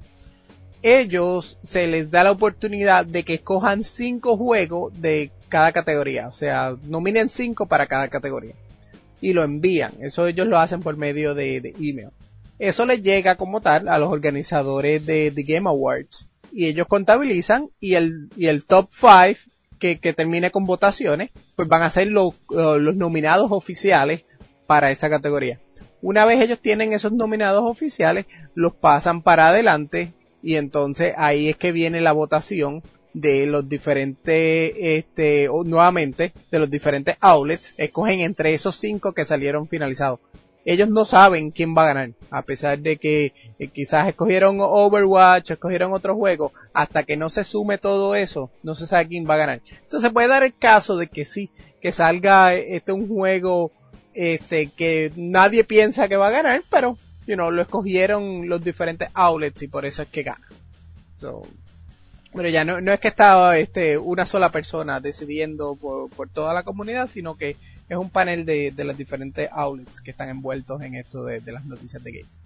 Ellos se les da la oportunidad de que escojan cinco juegos de cada categoría, o sea, nominen cinco para cada categoría y lo envían. Eso ellos lo hacen por medio de, de email. Eso les llega como tal a los organizadores de, de Game Awards y ellos contabilizan y el, y el top five que, que termine con votaciones, pues van a ser los, uh, los nominados oficiales para esa categoría. Una vez ellos tienen esos nominados oficiales, los pasan para adelante y entonces ahí es que viene la votación de los diferentes, este, o, nuevamente, de los diferentes outlets, escogen entre esos cinco que salieron finalizados. Ellos no saben quién va a ganar, a pesar de que eh, quizás escogieron Overwatch, escogieron otro juego, hasta que no se sume todo eso, no se sabe quién va a ganar. Entonces se puede dar el caso de que sí, que salga este un juego este que nadie piensa que va a ganar, pero you know, lo escogieron los diferentes outlets y por eso es que gana. So, pero ya no, no es que está este una sola persona decidiendo por, por toda la comunidad, sino que es un panel de, de los diferentes outlets que están envueltos en esto de, de las noticias de Games.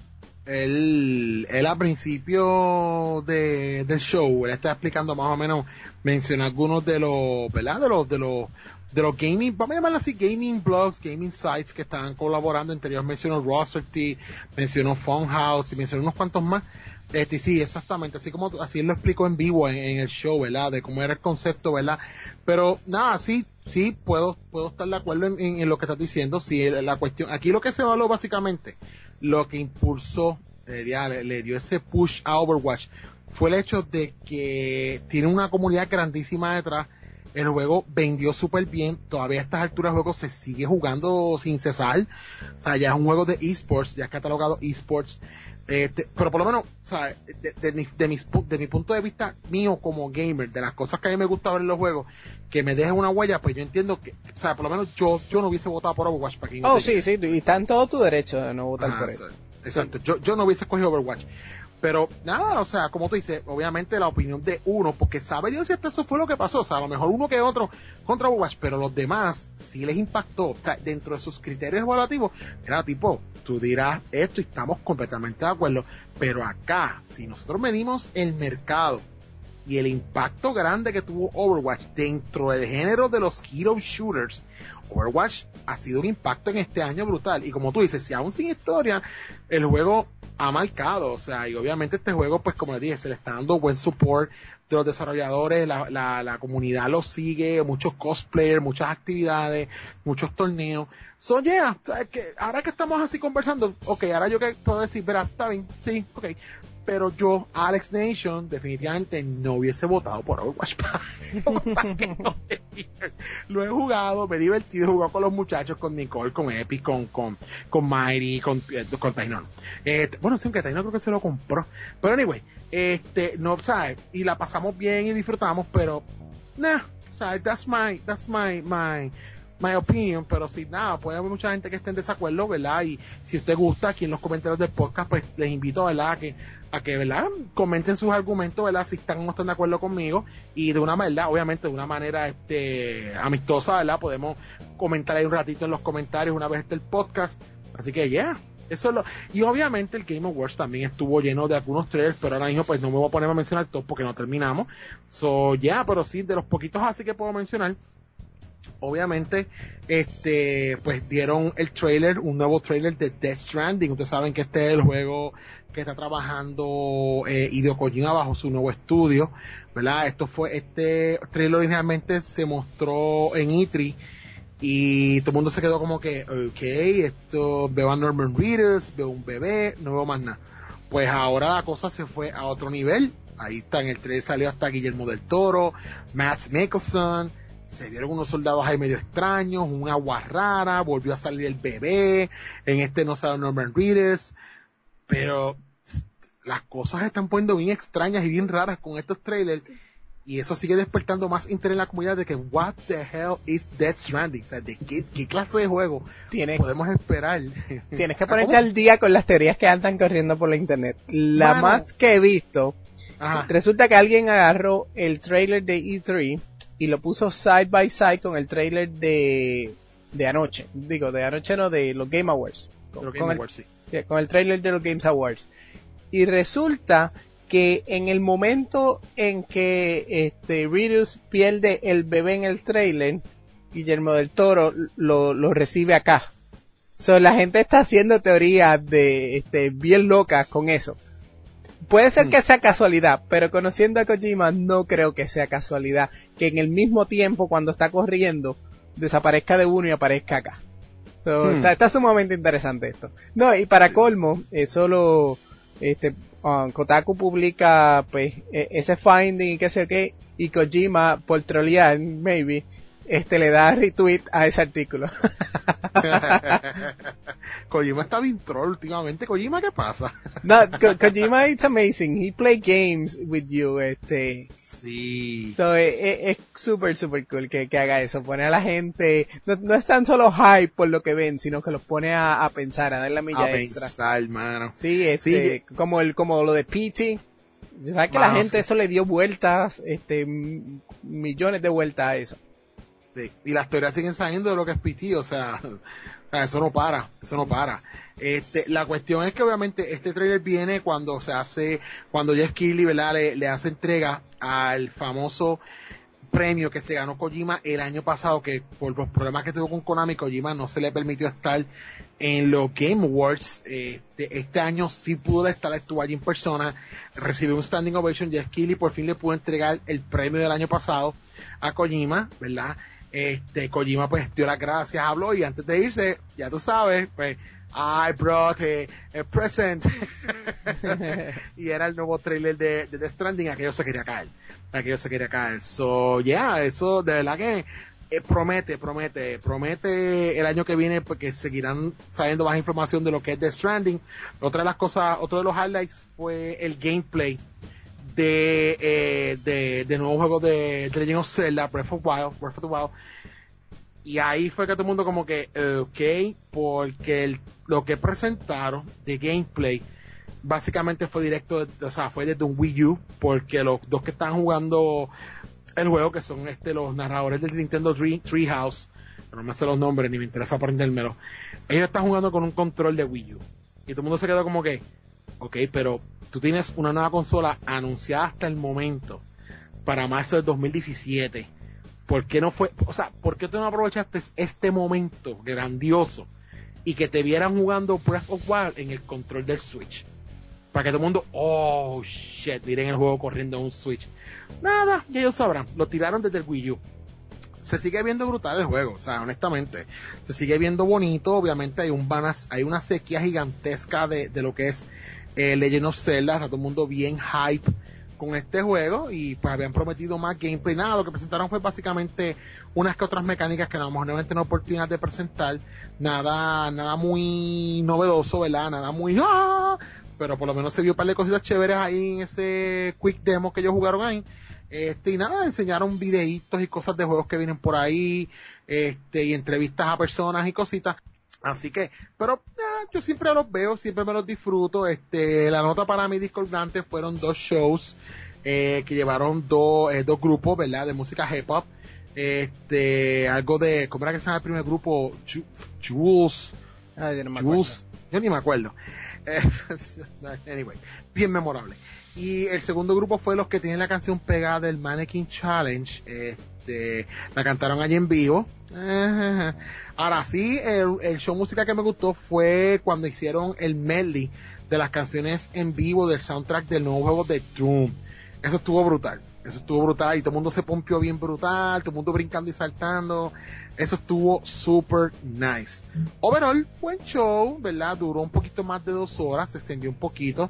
Él, él a principio de, del show, él está explicando más o menos, mencionó algunos de los, ¿verdad? De los, de los, de los gaming, vamos a llamarlo así, gaming blogs, gaming sites que están colaborando. Anterior mencionó Roster T, mencionó Funhouse y mencionó unos cuantos más. Este, sí, exactamente, así como, así él lo explicó en vivo en, en el show, ¿verdad? De cómo era el concepto, ¿verdad? Pero, nada, sí, sí, puedo, puedo estar de acuerdo en, en, en lo que estás diciendo. Sí, la cuestión, aquí lo que se evaluó básicamente, lo que impulsó, eh, ya, le, le dio ese push a Overwatch, fue el hecho de que tiene una comunidad grandísima detrás. El juego vendió súper bien, todavía a estas alturas el juego se sigue jugando sin cesar, o sea, ya es un juego de esports, ya es catalogado esports. Este, pero por lo menos, o sea, de, de, mi, de, mis, de mi punto de vista mío como gamer, de las cosas que a mí me gusta ver en los juegos, que me dejen una huella, pues yo entiendo que, o sea, por lo menos yo yo no hubiese votado por Overwatch. Para que oh, sí, sí, y está en todo tu derecho de no votar ah, por eso. Exacto, sí. yo, yo no hubiese escogido Overwatch. Pero nada, o sea, como tú dices, obviamente la opinión de uno, porque sabe Dios si hasta eso fue lo que pasó, o sea, a lo mejor uno que otro contra Overwatch, pero los demás sí les impactó, o sea, dentro de sus criterios evaluativos, era tipo, tú dirás esto y estamos completamente de acuerdo, pero acá, si nosotros medimos el mercado y el impacto grande que tuvo Overwatch dentro del género de los hero shooters, Overwatch ha sido un impacto en este año brutal, y como tú dices, si aún sin historia, el juego ha marcado, o sea, y obviamente este juego, pues como les dije, se le está dando buen support de los desarrolladores, la, la, la comunidad lo sigue, muchos cosplayers, muchas actividades, muchos torneos. So, yeah, que ahora que estamos así conversando, ok, ahora yo que puedo decir, verá, está bien, sí, ok, pero yo, Alex Nation, definitivamente no hubiese votado por Overwatch. Lo he jugado, me he divertido, he jugado con los muchachos, con Nicole, con Epic, con, con, con Mighty, con, con Tainon. Este, bueno, sí, aunque Tainon creo que se lo compró. Pero anyway, este, no, ¿sabes? Y la pasamos bien y disfrutamos, pero, nah, ¿sabes? That's my, that's my, my, my opinion, pero si nada, puede haber mucha gente que esté en desacuerdo, ¿verdad? Y si usted gusta, aquí en los comentarios del podcast, pues les invito, ¿verdad? A que, a que, ¿verdad? Comenten sus argumentos, ¿verdad? Si están o no están de acuerdo conmigo, y de una verdad, obviamente, de una manera, este, amistosa, ¿verdad? Podemos comentar ahí un ratito en los comentarios una vez este el podcast, así que, yeah. Eso es lo, y obviamente el Game Awards también estuvo lleno de algunos trailers, pero ahora mismo pues no me voy a poner a mencionar todos porque no terminamos. So, ya, yeah, pero sí, de los poquitos así que puedo mencionar, obviamente, este, pues dieron el trailer, un nuevo trailer de Death Stranding. Ustedes saben que este es el juego que está trabajando eh, Hideo Kojima bajo su nuevo estudio, ¿verdad? Esto fue, este trailer originalmente se mostró en E tres y todo el mundo se quedó como que, ok, esto, veo a Norman Reedus, veo un bebé, no veo más nada. Pues ahora la cosa se fue a otro nivel. Ahí está, en el trailer salió hasta Guillermo del Toro, Matt Mikkelsen, se vieron unos soldados ahí medio extraños, un agua rara, volvió a salir el bebé, en este no sale Norman Reedus, pero las cosas están poniendo bien extrañas y bien raras con estos trailers, y eso sigue despertando más interés en la comunidad de que what the hell is Death Stranding, o sea, de qué, qué clase de juego tienes, podemos esperar. Tienes que ponerte al día con las teorías que andan corriendo por la internet. La Mano. Más que he visto, ajá, resulta que alguien agarró el trailer de E tres y lo puso side by side con el trailer de de anoche, digo, de anoche no, de los Game Awards, con, los Game con Awards, el, sí. Con el trailer de los Games Awards, y resulta que en el momento en que este Reedus pierde el bebé en el trailer, Guillermo del Toro lo, lo recibe acá. So, la gente está haciendo teorías de este bien locas con eso. puede ser que sea casualidad, pero conociendo a Kojima no creo que sea casualidad que en el mismo tiempo cuando está corriendo desaparezca de uno y aparezca acá. So, hmm. está, está sumamente interesante esto. No, y para colmo, eh, solo este um, Kotaku publica pues eh, ese finding y qué sé qué, y Kojima por trolear, maybe, este le da retweet a ese artículo. Kojima está bien troll últimamente. Kojima, ¿qué pasa? No, Ko- Kojima it's amazing. He play games with you, este. Sí. So, es súper, súper cool que, que haga eso. Pone a la gente, no, no es tan solo hype por lo que ven, sino que los pone a, a pensar, a dar la milla a extra. A pensar, mano. Sí, este, sí. como el, como lo de P T. Yo sabes que mano, la gente sí. Eso le dio vueltas, este, m- millones de vueltas a eso. Sí. Y las teorías siguen saliendo de lo que es P T, o sea, o sea, eso no para, eso no para. Este, la cuestión es que obviamente este trailer viene cuando se hace, cuando Jeff Keighley, ¿verdad? Le, le hace entrega al famoso premio que se ganó Kojima el año pasado, que por los problemas que tuvo con Konami, Kojima no se le permitió estar en los Game Awards. Este, este año sí pudo estar, estuvo allí en persona, recibió un standing ovation. Jeff Keighley por fin le pudo entregar el premio del año pasado a Kojima, ¿verdad? Este, Kojima pues dio las gracias, habló y antes de irse, ya tú sabes, pues, I brought a, a present. Y era el nuevo trailer de, de The Stranding, aquello se quería caer, aquello se quería caer. So, yeah, eso de verdad que eh, promete, promete, promete el año que viene porque seguirán sabiendo más información de lo que es The Stranding. Otra de las cosas, otro de los highlights fue el gameplay de, eh, de, de nuevo juego de, de Legend of Zelda, Breath of Wild, Breath of the Wild. Y ahí fue que todo el mundo como que, ok, porque el, lo que presentaron de gameplay básicamente fue directo, de, o sea, fue desde un Wii U, porque los dos que están jugando el juego, que son este los narradores del Nintendo Treehouse, no me sé los nombres ni me interesa aprendérmelo, ellos están jugando con un control de Wii U. Y todo el mundo se quedó como que, ok, pero tú tienes una nueva consola anunciada hasta el momento para marzo del dos mil diecisiete. ¿Por qué no fue, o sea, por qué tú no aprovechaste este momento grandioso y que te vieran jugando Breath of Wild en el control del Switch? Para que todo el mundo, oh shit, miren el juego corriendo en un Switch. Nada, ya ellos sabrán, lo tiraron desde el Wii U. Se sigue viendo brutal el juego, o sea, honestamente, se sigue viendo bonito. Obviamente hay un vanas, hay una sequía gigantesca de, de lo que es eh, Legend of Zelda, está todo el mundo bien hype con este juego y pues habían prometido más gameplay. Nada, lo que presentaron fue básicamente unas que otras mecánicas que a lo mejor no van a tener oportunidad de presentar, nada nada muy novedoso, ¿verdad? Nada muy ¡ah! Pero por lo menos se vio un par de cositas chéveres ahí en ese quick demo que ellos jugaron ahí. Este, y nada, enseñaron videitos y cosas de juegos que vienen por ahí, este, y entrevistas a personas y cositas. Así que, pero eh, yo siempre los veo, siempre me los disfruto. Este, la nota para mí discordante fueron dos shows eh, que llevaron dos, eh, dos grupos, ¿verdad? De música hip hop. Este, algo de, ¿cómo era que se llama el primer grupo? Ju- Jules. Ah, yo no me Jules. acuerdo. Yo ni me acuerdo. Eh, anyway, bien memorable. Y el segundo grupo fue los que tienen la canción pegada del Mannequin Challenge. Este, la cantaron allí en vivo. Uh-huh. Ahora sí, el, el show musical que me gustó fue cuando hicieron el medley de las canciones en vivo del soundtrack del nuevo juego de Doom. Eso estuvo brutal. Eso estuvo brutal y todo el mundo se pompió bien brutal, todo el mundo brincando y saltando. Eso estuvo super nice. Overall, buen show, ¿verdad? Duró un poquito más de dos horas, se extendió un poquito.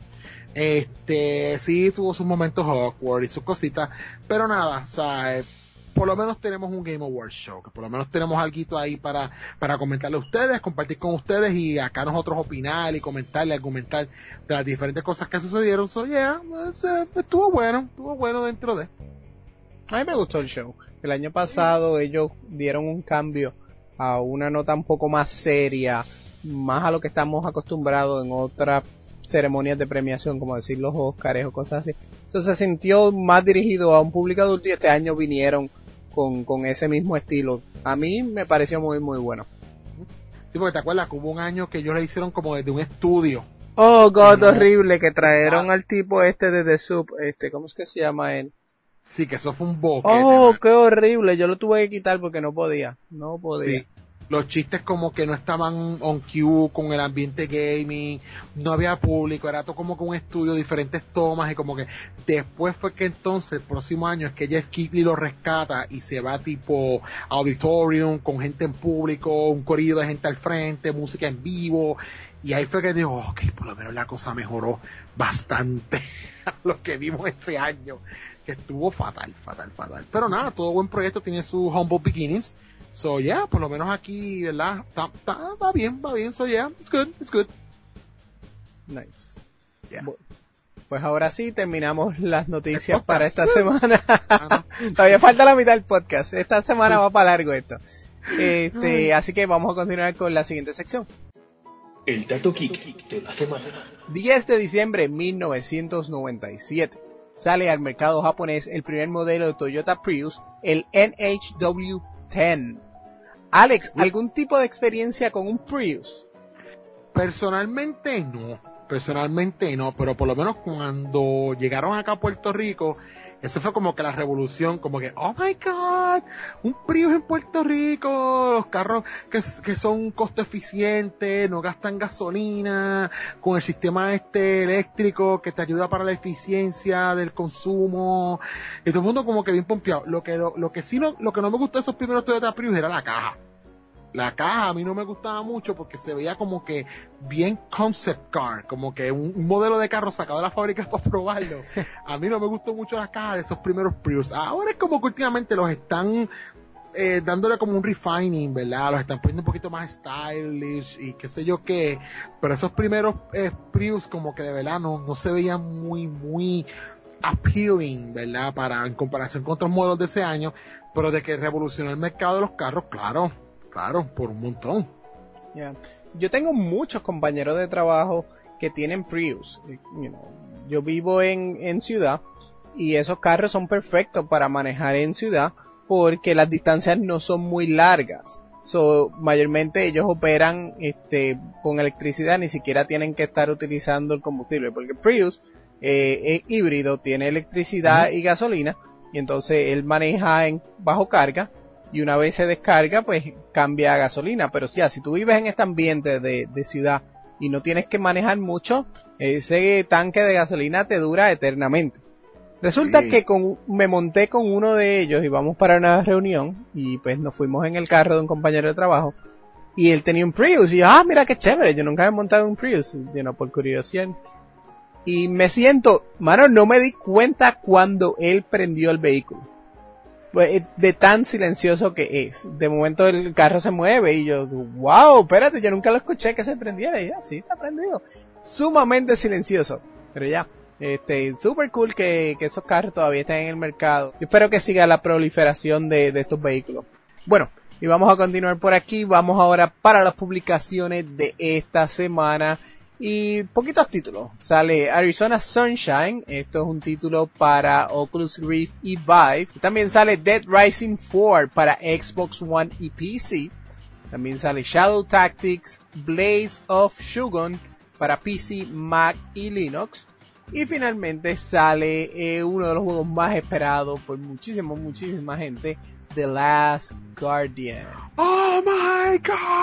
Este, sí tuvo sus momentos awkward y sus cositas, pero nada, o sea, eh, por lo menos tenemos un Game Awards show, que por lo menos tenemos algo ahí para, para comentarle a ustedes, compartir con ustedes y acá nosotros opinar y comentarle, argumentar de las diferentes cosas que sucedieron. So, yeah, pues, eh, estuvo bueno, estuvo bueno dentro de. A mí me gustó el show. El año pasado ellos dieron un cambio a una nota un poco más seria, más a lo que estamos acostumbrados en otras ceremonias de premiación, como decir los Oscars o cosas así. Entonces se sintió más dirigido a un público adulto y este año vinieron con, con ese mismo estilo. A mí me pareció muy muy bueno. Sí, porque te acuerdas que hubo un año que ellos le hicieron como desde un estudio. Oh, God, no, horrible, que trajeron ah. al tipo este de The Sub, este, ¿cómo es que se llama él? Sí, que eso fue un boquete. Oh, man. Qué horrible, yo lo tuve que quitar porque no podía, no podía. Sí. los chistes como que no estaban on cue con el ambiente gaming, no había público, era todo como que un estudio, diferentes tomas, y como que después fue que entonces el próximo año es que Jeff Keighley lo rescata y se va tipo auditorium con gente en público, un corillo de gente al frente, música en vivo, y ahí fue que digo, ok, por lo menos la cosa mejoró bastante a lo que vimos este año, que estuvo fatal, fatal, fatal. Pero nada, todo buen proyecto tiene sus humble beginnings. So yeah, por lo menos aquí, ¿verdad? Ta, ta, va bien, va bien. So yeah, it's good, it's good. Nice. Yeah. Bueno, pues ahora sí terminamos las noticias para esta semana. Todavía falta la mitad del podcast. Esta semana va para largo esto. Este, así que vamos a continuar con la siguiente sección. El dato geek de la semana. diez de diciembre de mil novecientos noventa y siete. Sale al mercado japonés el primer modelo de Toyota Prius, el N H W diez. Alex, ¿algún tipo de experiencia con un Prius? Personalmente no, personalmente no, pero por lo menos cuando llegaron acá a Puerto Rico, eso fue como que la revolución, como que, oh my god, un Prius en Puerto Rico, los carros que, que son costo eficientes, no gastan gasolina, con el sistema este eléctrico que te ayuda para la eficiencia del consumo, y todo el mundo como que bien pompeado. Lo que, lo, lo que sí no, lo que no me gustó de esos primeros Toyota Prius era la caja. La caja a mí no me gustaba mucho porque se veía como que bien concept car, como que un, un modelo de carro sacado de la fábrica para probarlo. A mí no me gustó mucho la caja de esos primeros Prius. Ahora es como que últimamente los están eh, dándole como un refining, ¿verdad? Los están poniendo un poquito más stylish y qué sé yo qué. Pero esos primeros eh, Prius como que de verdad no, no se veían muy, muy appealing, ¿verdad? Para, en comparación con otros modelos de ese año. Pero de que revolucionó el mercado de los carros, claro. Claro, por un montón. Yeah. Yo tengo muchos compañeros de trabajo que tienen Prius. You know, yo vivo en, en ciudad y esos carros son perfectos para manejar en ciudad porque las distancias no son muy largas. So, mayormente ellos operan este, con electricidad, ni siquiera tienen que estar utilizando el combustible porque Prius eh, es híbrido, tiene electricidad uh-huh. y gasolina, y entonces él maneja en bajo carga. Y una vez se descarga, pues cambia a gasolina. Pero ya, si tú vives en este ambiente de, de ciudad y no tienes que manejar mucho, ese tanque de gasolina te dura eternamente. Resulta sí. que con, me monté con uno de ellos y vamos para una reunión y pues nos fuimos en el carro de un compañero de trabajo y él tenía un Prius y yo, ah, mira qué chévere, yo nunca había montado un Prius, you know, por curiosidad. Y me siento, mano, no me di cuenta cuando él prendió el vehículo. De tan silencioso que es. De momento el carro se mueve y yo, wow, espérate, yo nunca lo escuché que se prendiera. Y ya, sí, está prendido. Sumamente silencioso. Pero ya, este, super cool que, que esos carros todavía estén en el mercado. Yo espero que siga la proliferación de, de estos vehículos. Bueno, y vamos a continuar por aquí. Vamos ahora para las publicaciones de esta semana. Y poquitos títulos. Sale Arizona Sunshine. Esto es un título para Oculus Rift y Vive. También sale Dead Rising cuatro para Xbox One y P C. También sale Shadow Tactics, Blaze of Shogun para P C, Mac y Linux. Y finalmente sale eh, uno de los juegos más esperados por muchísima, muchísima gente. The Last Guardian. ¡Oh my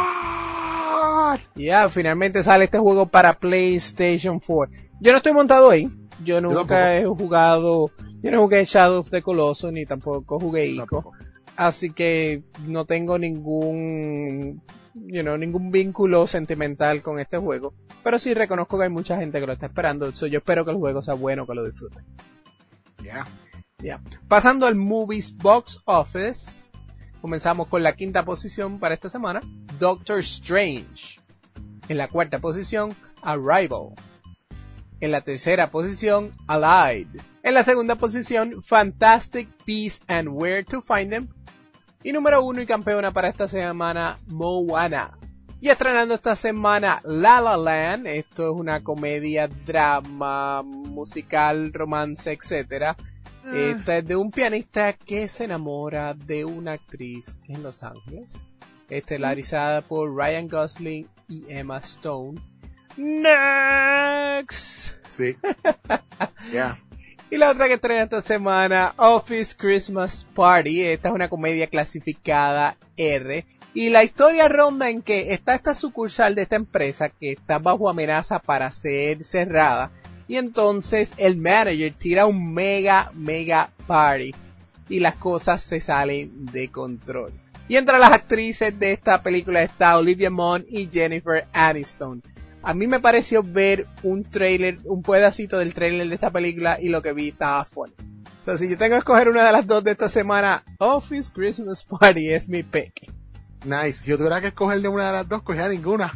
God! Ya, yeah, finalmente sale este juego para PlayStation cuatro. Yo no estoy montado ahí. Yo nunca yo he jugado. Yo no jugué Shadow of the Colossus ni tampoco jugué Ico. Así que no tengo ningún, you know, ningún vínculo sentimental con este juego. Pero sí reconozco que hay mucha gente que lo está esperando. So, yo espero que el juego sea bueno, que lo disfruten. Ya. Yeah. Yeah. Pasando al Movies Box Office, comenzamos con la quinta posición para esta semana, Doctor Strange. En la cuarta posición, Arrival. En la tercera posición, Allied. En la segunda posición, Fantastic Beasts and Where to Find Them. Y número uno y campeona para esta semana, Moana. Y estrenando esta semana, La La Land. Esto es una comedia, drama, musical, romance, etcétera. Esta es de un pianista que se enamora de una actriz en Los Ángeles, estelarizada por Ryan Gosling y Emma Stone. Next. Sí. Yeah. Y la otra que estrena esta semana, Office Christmas Party. Esta es una comedia clasificada R. Y la historia ronda en que está esta sucursal de esta empresa que está bajo amenaza para ser cerrada. Y entonces el manager tira un mega, mega party. Y las cosas se salen de control. Y entre las actrices de esta película está Olivia Munn y Jennifer Aniston. A mí me pareció ver un trailer, un pedacito del trailer de esta película y lo que vi estaba funny. Entonces, si yo tengo que escoger una de las dos de esta semana, Office Christmas Party es mi pick. Nice. Si yo tuviera que escoger de una de las dos, cogía ninguna.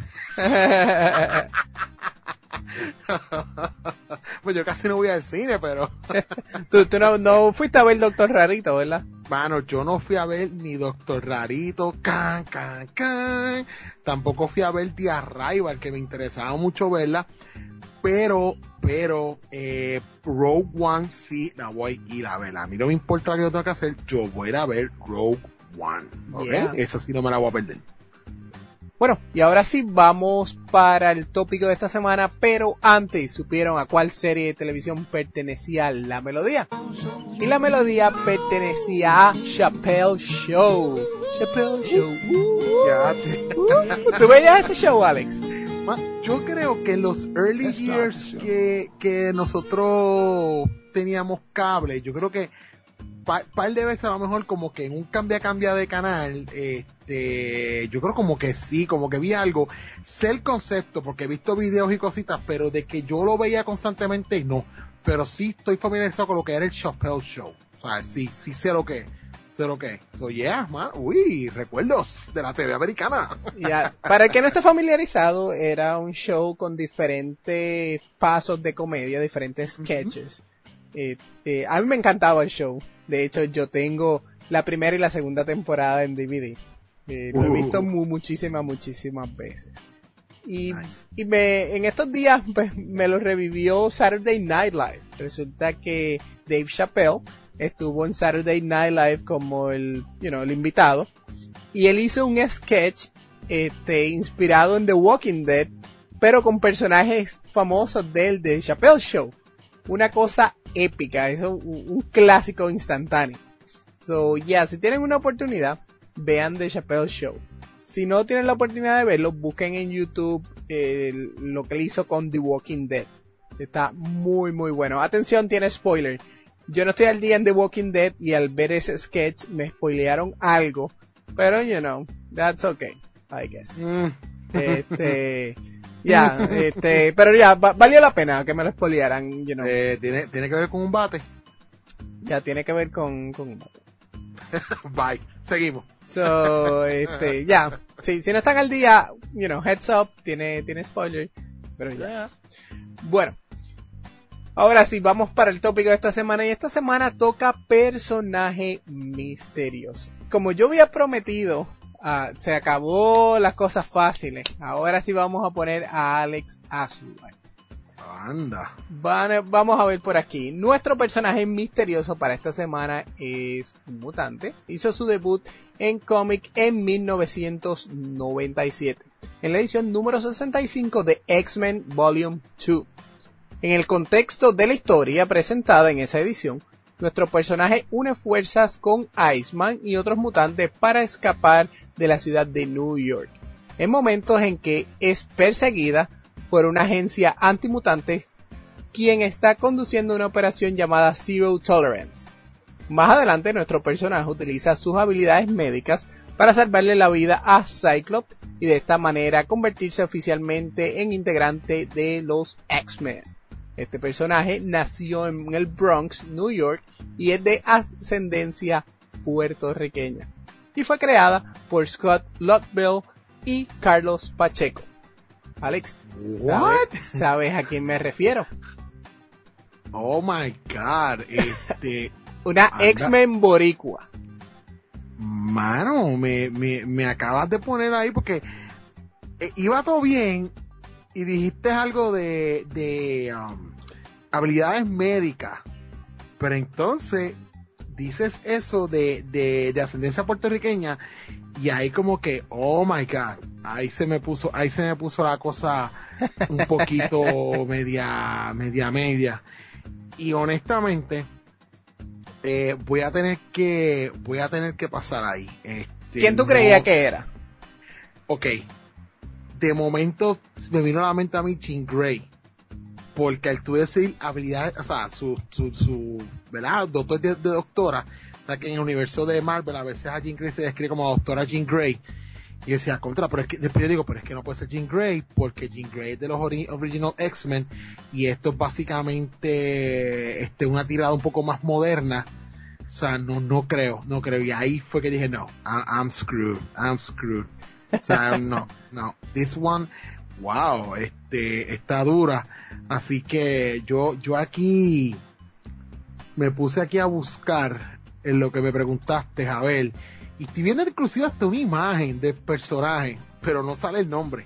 Pues yo casi no voy al cine, pero... tú, tú no, no fuiste a ver Doctor Rarito, ¿verdad? Mano, yo no fui a ver ni Doctor Rarito, can, can, can. Tampoco fui a ver The Arrival, que me interesaba mucho verla. Pero, pero, eh, Rogue One sí la voy a ir a ver. A mí no me importa lo que yo tenga que hacer, yo voy a ir a ver Rogue One. ¿Ok? Yeah. Esa sí no me la voy a perder. Bueno, y ahora sí vamos para el tópico de esta semana, pero antes, ¿supieron a cuál serie de televisión pertenecía La Melodía? Y La Melodía pertenecía a Chappelle Show. Chappelle Show. Uh, ya, uh, ¿Tú veías ese show, Alex? Yo creo que en los early years que, que nosotros teníamos cable, yo creo que par, par de veces a lo mejor como que en un cambia cambia de canal, este, yo creo como que sí, como que vi algo, sé el concepto porque he visto videos y cositas, pero de que yo lo veía constantemente no, pero sí estoy familiarizado con lo que era el Chappelle Show, o sea, sí, sí sé lo que es. sé lo que es. So yeah, man, uy, recuerdos de la T V americana. Yeah. Para el que no esté familiarizado, era un show con diferentes pasos de comedia, diferentes sketches. Uh-huh. eh, eh, a mí me encantaba el show. De hecho, yo tengo la primera y la segunda temporada en D V D. Eh, lo uh. he visto mu- muchísimas, muchísimas veces. Y, nice. y me, en estos días pues, me lo revivió Saturday Night Live. Resulta que Dave Chappelle estuvo en Saturday Night Live como el, you know, el invitado, y él hizo un sketch este inspirado en The Walking Dead, pero con personajes famosos del The Chappelle Show. Una cosa épica, eso un, un clásico instantáneo. So, ya, yeah, si tienen una oportunidad, vean The Chappelle Show. Si no tienen la oportunidad de verlo, busquen en YouTube eh, lo que él hizo con The Walking Dead. Está muy muy bueno. Atención, tiene spoiler. Yo no estoy al día en The Walking Dead y al ver ese sketch me spoilearon algo, pero you know, that's okay, I guess. Mm. Este, ya, yeah, este, pero ya, va, valió la pena que me lo spoilearan, you know. Eh, tiene, tiene que ver con un bate. Ya, tiene que ver con, con un bate. Bye, seguimos. So, este, ya, yeah. si, si no están al día, you know, heads up, tiene, tiene spoiler, pero ya. Yeah. Bueno. Ahora sí, vamos para el tópico de esta semana, y esta semana toca personaje misterioso. Como yo había prometido, uh, se acabó las cosas fáciles. Ahora sí vamos a poner a Alex a sudar. Anda. Van, vamos a ver por aquí. Nuestro personaje misterioso para esta semana es un mutante. Hizo su debut en cómic en mil novecientos noventa y siete, en la edición número sesenta y cinco de X-Men Volume dos. En el contexto de la historia presentada en esa edición, nuestro personaje une fuerzas con Iceman y otros mutantes para escapar de la ciudad de New York, en momentos en que es perseguida por una agencia antimutante quien está conduciendo una operación llamada Zero Tolerance. Más adelante, nuestro personaje utiliza sus habilidades médicas para salvarle la vida a Cyclops y de esta manera convertirse oficialmente en integrante de los X-Men. Este personaje nació en el Bronx, New York, y es de ascendencia puertorriqueña. Y fue creada por Scott Lobdell y Carlos Pacheco. Alex, ¿sabes, ¿sabes a quién me refiero? Oh my God, este... Una anda. X-Men boricua. Mano, me, me, me acabas de poner ahí porque eh, iba todo bien. Y dijiste algo de, de um, habilidades médicas, pero entonces dices eso de, de, de ascendencia puertorriqueña y ahí como que, oh my God, ahí se me puso, ahí se me puso la cosa un poquito media, media, media. Y honestamente, eh, voy a tener que, voy a tener que pasar ahí. Este, ¿Quién tú no... creías que era? Ok. De momento me vino a la mente a mí Jean Grey. Porque al tú decir habilidades, o sea, su, su, su, ¿verdad? Doctor de, de doctora, o sea, que en el universo de Marvel a veces a Jean Grey se describe como doctora Jean Grey. Y yo decía, contra, pero es que, después yo digo, pero es que no puede ser Jean Grey, porque Jean Grey es de los ori- original X-Men, y esto es básicamente, este, una tirada un poco más moderna. O sea, no, no creo, no creo. Y ahí fue que dije, no, I- I'm screwed, I'm screwed. O sea, no, no. This one, wow, este, está dura. Así que yo, yo aquí me puse aquí a buscar en lo que me preguntaste, Abel, y estoy viendo inclusive hasta una imagen del personaje, pero no sale el nombre.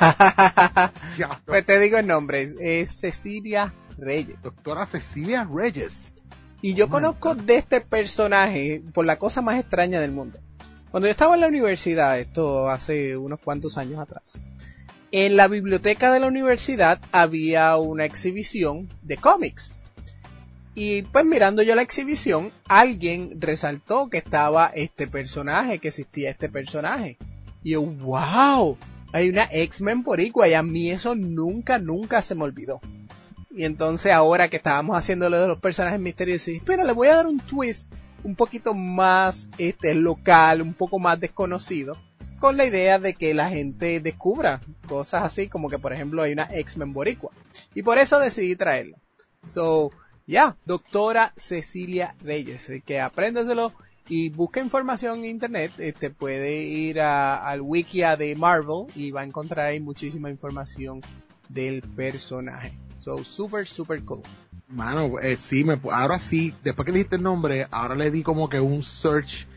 Ya, no. Pues te digo el nombre, es Cecilia Reyes. Doctora Cecilia Reyes. Y yo Oh my conozco God. de este personaje por la cosa más extraña del mundo. Cuando yo estaba en la universidad, esto hace unos cuantos años atrás, en la biblioteca de la universidad había una exhibición de cómics. Y pues mirando yo la exhibición, alguien resaltó que estaba este personaje, que existía este personaje. Y yo, wow, hay una X-Men boricua, y a mí eso nunca, nunca se me olvidó. Y entonces ahora que estábamos haciendo lo de los personajes misteriosos, espera, le voy a dar un twist un poquito más este local, un poco más desconocido, con la idea de que la gente descubra cosas así, como que por ejemplo hay una X-Men boricua. Y por eso decidí traerlo. So, ya, yeah, doctora Cecilia Reyes, que apréndeselo y busca información en internet, este puede ir a, al wikia de Marvel y va a encontrar ahí muchísima información del personaje. So, super, super cool. Mano, eh, sí, me, ahora sí, después que le dijiste el nombre, ahora le di como que un search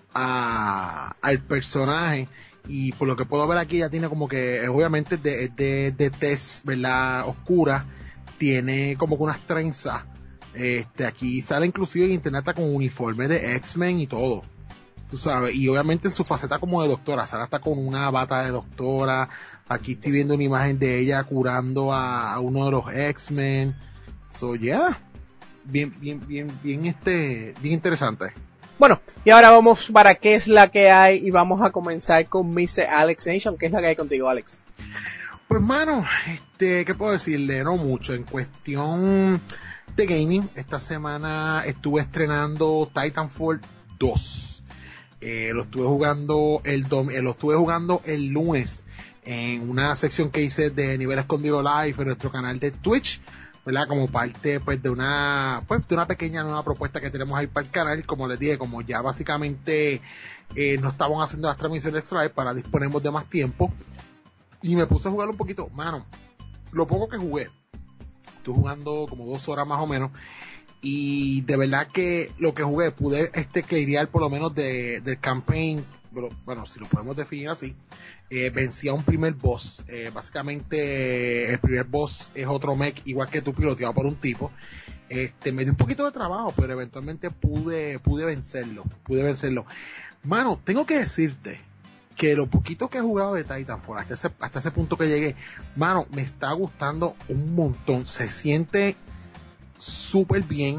a, al personaje, y por lo que puedo ver aquí ya tiene como que, obviamente de, de, de tez, ¿verdad? Oscura, tiene como que unas trenzas. Este, aquí sale inclusive en internet hasta con uniforme de X-Men y todo, tú sabes, y obviamente en su faceta como de doctora, sale hasta con una bata de doctora. Aquí estoy viendo una imagen de ella curando a, a uno de los X-Men. So, yeah, bien, bien, bien, bien, este, bien interesante. Bueno, y ahora vamos para qué es la que hay, y vamos a comenzar con mister Alex Nation. ¿Qué es la que hay contigo, Alex? Pues, mano, este, ¿qué puedo decirle? No mucho. En cuestión de gaming, esta semana estuve estrenando Titanfall dos. Eh, lo estuve jugando el dom- eh, lo estuve jugando el lunes en una sección que hice de Nivel Escondido Live en nuestro canal de Twitch, ¿verdad? Como parte pues de una pues de una pequeña nueva propuesta que tenemos ahí para el canal. Como les dije, como ya básicamente eh, no estaban haciendo las transmisiones extra live, para disponemos de más tiempo, y me puse a jugar un poquito. Mano, lo poco que jugué, estuve jugando como dos horas más o menos, y de verdad que lo que jugué pude este clearear por lo menos de, del campaign, pero, bueno, si lo podemos definir así. Eh, vencí a un primer boss. Eh, básicamente el primer boss es otro mech igual que tú, piloteado por un tipo. Este, me dio un poquito de trabajo, pero eventualmente pude pude vencerlo, pude vencerlo. Mano, tengo que decirte que lo poquito que he jugado de Titanfall hasta ese, hasta ese punto que llegué, mano, me está gustando un montón. Se siente súper bien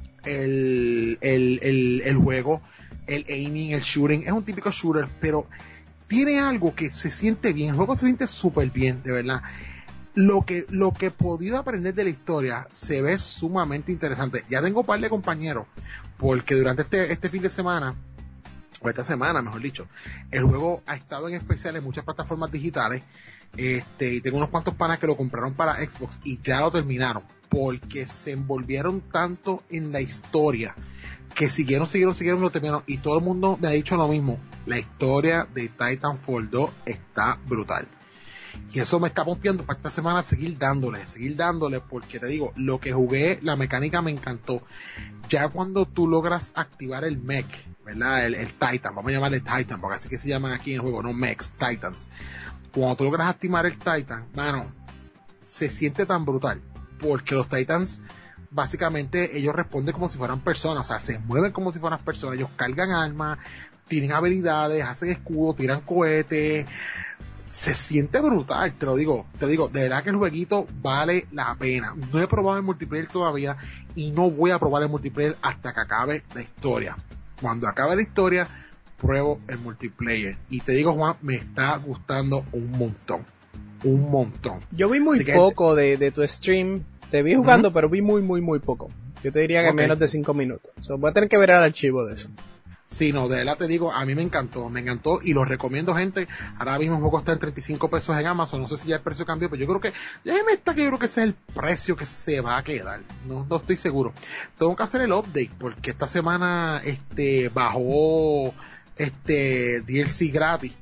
el, el, el, el juego, el aiming, el shooting. Es un típico shooter, pero tiene algo que se siente bien. El juego se siente súper bien, de verdad. Lo que, lo que he podido aprender de la historia se ve sumamente interesante. Ya tengo un par de compañeros, porque durante este, este fin de semana, o esta semana mejor dicho, el juego ha estado en especial en muchas plataformas digitales. Este, y tengo unos cuantos panas que lo compraron para Xbox y ya lo terminaron, porque se envolvieron tanto en la historia que siguieron, siguieron, siguieron, lo terminaron, y todo el mundo me ha dicho lo mismo. La historia de Titanfall dos está brutal. Y eso me está pompeando para esta semana seguir dándole, seguir dándole, porque te digo, lo que jugué, la mecánica me encantó. Ya cuando tú logras activar el mech, ¿verdad? El, el Titan, vamos a llamarle Titan, porque así que se llaman aquí en el juego, no mechs, Titans. Cuando tú logras activar el Titan, mano, se siente tan brutal, porque los Titans, básicamente, ellos responden como si fueran personas, o sea, se mueven como si fueran personas, ellos cargan armas, tienen habilidades, hacen escudo, tiran cohetes. se siente brutal, te lo digo, te lo digo, de verdad que el jueguito vale la pena. No he probado el multiplayer todavía y no voy a probar el multiplayer hasta que acabe la historia. Cuando acabe la historia, pruebo el multiplayer. Y te digo, Juan, me está gustando un montón. Un montón. Yo vi muy poco de, de tu stream. Te vi jugando, uh-huh. pero vi muy, muy, muy poco. Yo te diría que okay. menos de cinco minutos. So, voy a tener que ver el archivo de eso. Sí, no, de verdad te digo, a mí me encantó, me encantó y lo recomiendo, gente. Ahora mismo el juego está en treinta y cinco pesos en Amazon, no sé si ya el precio cambió, pero yo creo que, ya me está que yo creo que ese es el precio que se va a quedar, no, no estoy seguro. Tengo que hacer el update porque esta semana, este, bajó, este, D L C gratis.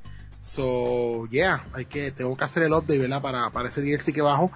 So, yeah, hay que, tengo que hacer el update, ¿verdad? Para, para ese D L C que bajo,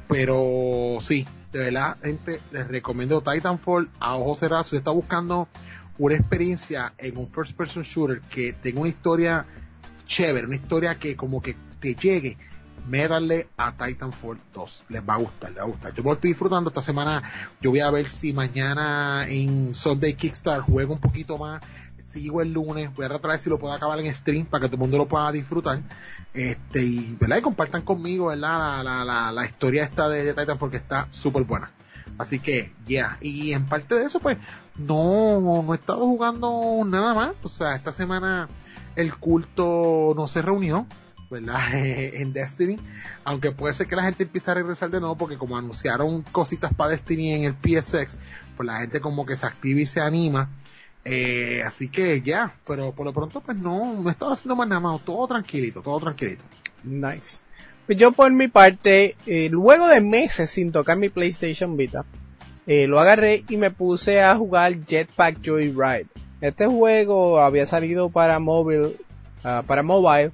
pero sí, de verdad, gente, les recomiendo Titanfall a ojos cerrados. Si usted está buscando una experiencia en un first person shooter que tenga una historia chévere, una historia que como que te llegue, métanle a Titanfall dos, les va a gustar, les va a gustar. Yo me lo estoy disfrutando esta semana. Yo voy a ver si mañana en Sunday Kickstart juego un poquito más, sigo el lunes, voy a tratar de si lo puedo acabar en stream para que todo el mundo lo pueda disfrutar, este, y, ¿verdad? Y compartan conmigo, ¿verdad? La, la, la, la historia esta de, de Titanfall, que está súper buena. Así que, ya, yeah. Y en parte de eso, pues, no, no he estado jugando nada más. O sea, esta semana el culto no se reunió, ¿verdad? En Destiny. Aunque puede ser que la gente empiece a regresar de nuevo, porque como anunciaron cositas para Destiny en el P S X, pues la gente como que se activa y se anima. Eh, así que, ya, yeah. Pero por lo pronto, pues no, no he estado haciendo más nada más. Todo tranquilito, todo tranquilito. Nice. Pues yo por mi parte, eh, luego de meses sin tocar mi PlayStation Vita, eh, lo agarré y me puse a jugar Jetpack Joyride. Este juego había salido para móvil, uh, para mobile,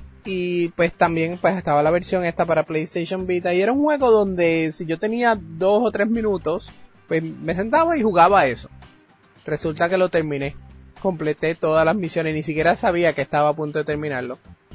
y pues también pues estaba la versión esta para PlayStation Vita, y era un juego donde si yo tenía dos o tres minutos, pues me sentaba y jugaba eso. Resulta que lo terminé, completé todas las misiones, ni siquiera sabía que estaba a punto de terminarlo.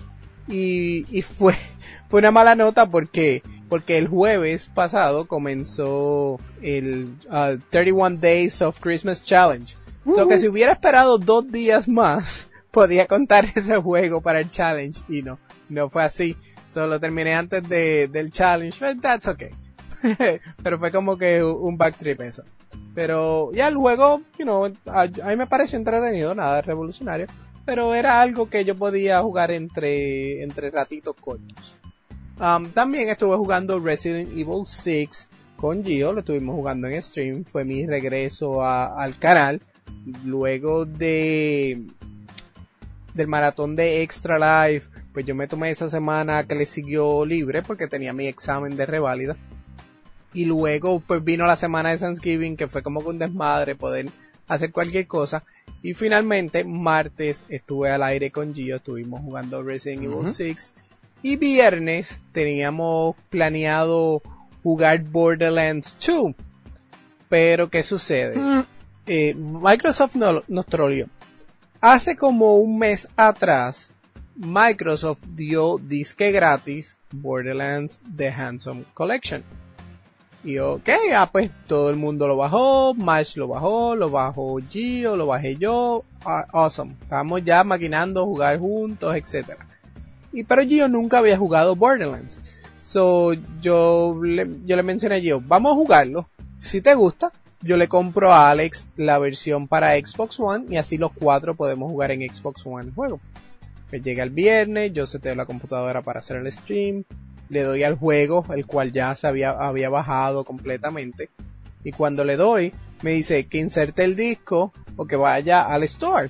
Y, y fue, fue una mala nota porque, porque el jueves pasado comenzó el uh, thirty one Days of Christmas Challenge. Uh-huh. So que si hubiera esperado dos días más, podía contar ese juego para el challenge, y no, no fue así. Solo terminé antes de, del challenge, but that's okay. Pero fue como que un backtrip eso. Pero ya el juego, you know, a, a mí me pareció entretenido, nada revolucionario. Pero era algo que yo podía jugar entre, entre ratitos cortos. Um, también estuve jugando Resident Evil seis con Gio, lo estuvimos jugando en stream, fue mi regreso a, al canal, luego de, del maratón de Extra Life, pues yo me tomé esa semana que le siguió libre porque tenía mi examen de reválida. Y luego pues vino la semana de Thanksgiving, que fue como que un desmadre poder hacer cualquier cosa. Y finalmente, martes estuve al aire con Gio, estuvimos jugando Resident Evil uh-huh. seis. Y viernes teníamos planeado jugar Borderlands dos. Pero, ¿qué sucede? Uh-huh. Eh, Microsoft no, nos troleó. Hace como un mes atrás, Microsoft dio disque gratis Borderlands The Handsome Collection. Y ok, ah, pues todo el mundo lo bajó, Mash lo bajó, lo bajó Gio, lo bajé yo, ah, awesome. Estábamos ya maquinando jugar juntos, etcétera. Y pero Gio nunca había jugado Borderlands. So, yo le, yo le mencioné a Gio, vamos a jugarlo. Si te gusta, yo le compro a Alex la versión para Xbox One y así los cuatro podemos jugar en Xbox One el juego. Que llega el viernes, yo seteo la computadora para hacer el stream. Le doy al juego, el cual ya se había, había bajado completamente. Y cuando le doy, me dice que inserte el disco o que vaya al store.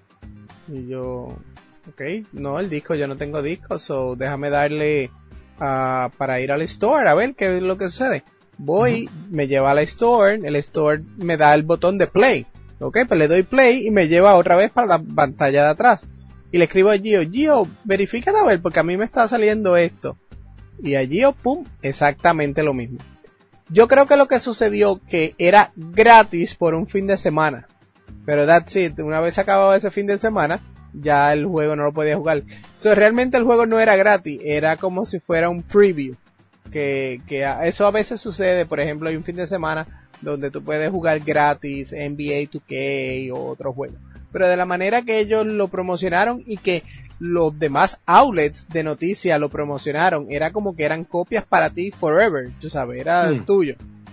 Y yo, ok, no, el disco, yo no tengo disco, so déjame darle uh, para ir al store a ver qué es lo que sucede. Voy, uh-huh. me lleva al store, el store me da el botón de play. Ok, pues le doy play y me lleva otra vez para la pantalla de atrás. Y le escribo a Gio, Gio, verifica a ver porque a mí me está saliendo esto. Y allí, oh, pum, exactamente lo mismo. Yo creo que lo que sucedió que era gratis por un fin de semana. Pero that's it. Una vez acababa ese fin de semana, ya el juego no lo podía jugar. So, realmente el juego no era gratis. Era como si fuera un preview. Que, que eso a veces sucede. Por ejemplo, hay un fin de semana donde tú puedes jugar gratis N B A dos K o otro juego. Pero de la manera que ellos lo promocionaron y que los demás outlets de noticias lo promocionaron. Era como que eran copias para ti forever, tú sabes, era mm. el tuyo.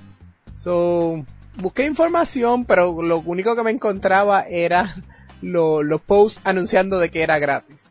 So, busqué información, pero lo único que me encontraba era los lo posts anunciando de que era gratis.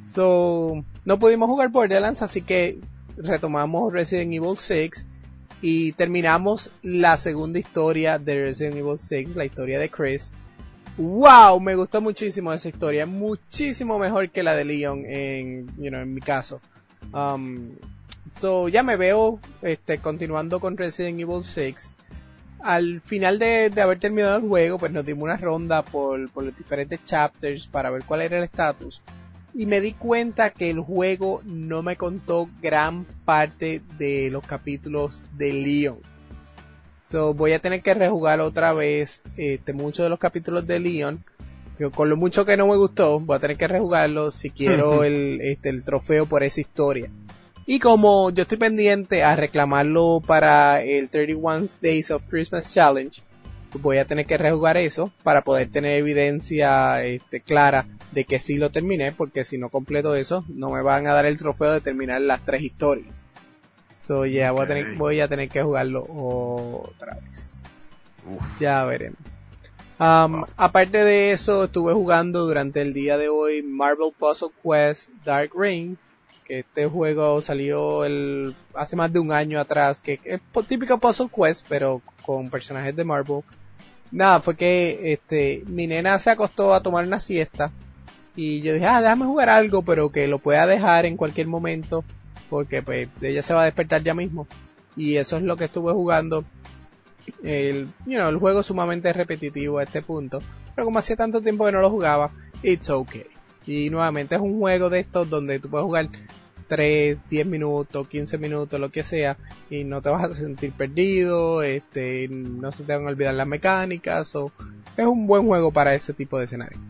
So, no pudimos jugar Borderlands, así que retomamos Resident Evil seis y terminamos la segunda historia de Resident Evil seis, la historia de Chris. Wow, me gustó muchísimo esa historia, muchísimo mejor que la de Leon en, you know, en mi caso. Um, so, ya me veo este, continuando con Resident Evil seis. Al final de, de haber terminado el juego, pues nos dimos una ronda por, por los diferentes chapters para ver cuál era el estatus. Y me di cuenta que el juego no me contó gran parte de los capítulos de Leon. So, voy a tener que rejugar otra vez este, muchos de los capítulos de Leon. Pero con lo mucho que no me gustó, voy a tener que rejugarlo si quiero el, este, el trofeo por esa historia. Y como yo estoy pendiente a reclamarlo para el treinta y uno Days of Christmas Challenge, pues voy a tener que rejugar eso para poder tener evidencia este, clara de que sí lo terminé, porque si no completo eso, no me van a dar el trofeo de terminar las tres historias. So, ya yeah, voy, a tener, voy a tener que jugarlo otra vez. Uf. Ya veremos. Um, oh. Aparte de eso, estuve jugando durante el día de hoy Marvel Puzzle Quest Dark Reign, que este juego salió el hace más de un año atrás, que es típico Puzzle Quest, pero con personajes de Marvel. Nada, fue que este mi nena se acostó a tomar una siesta y yo dije, ah, déjame jugar algo, pero que lo pueda dejar en cualquier momento, porque pues ella se va a despertar ya mismo. Y eso es lo que estuve jugando. El, you know, el juego es sumamente repetitivo a este punto, pero como hacía tanto tiempo que no lo jugaba, it's okay. Y nuevamente es un juego de estos donde tú puedes jugar tres, diez minutos, quince minutos, lo que sea, y no te vas a sentir perdido, este, no se te van a olvidar las mecánicas, o es un buen juego para ese tipo de escenario.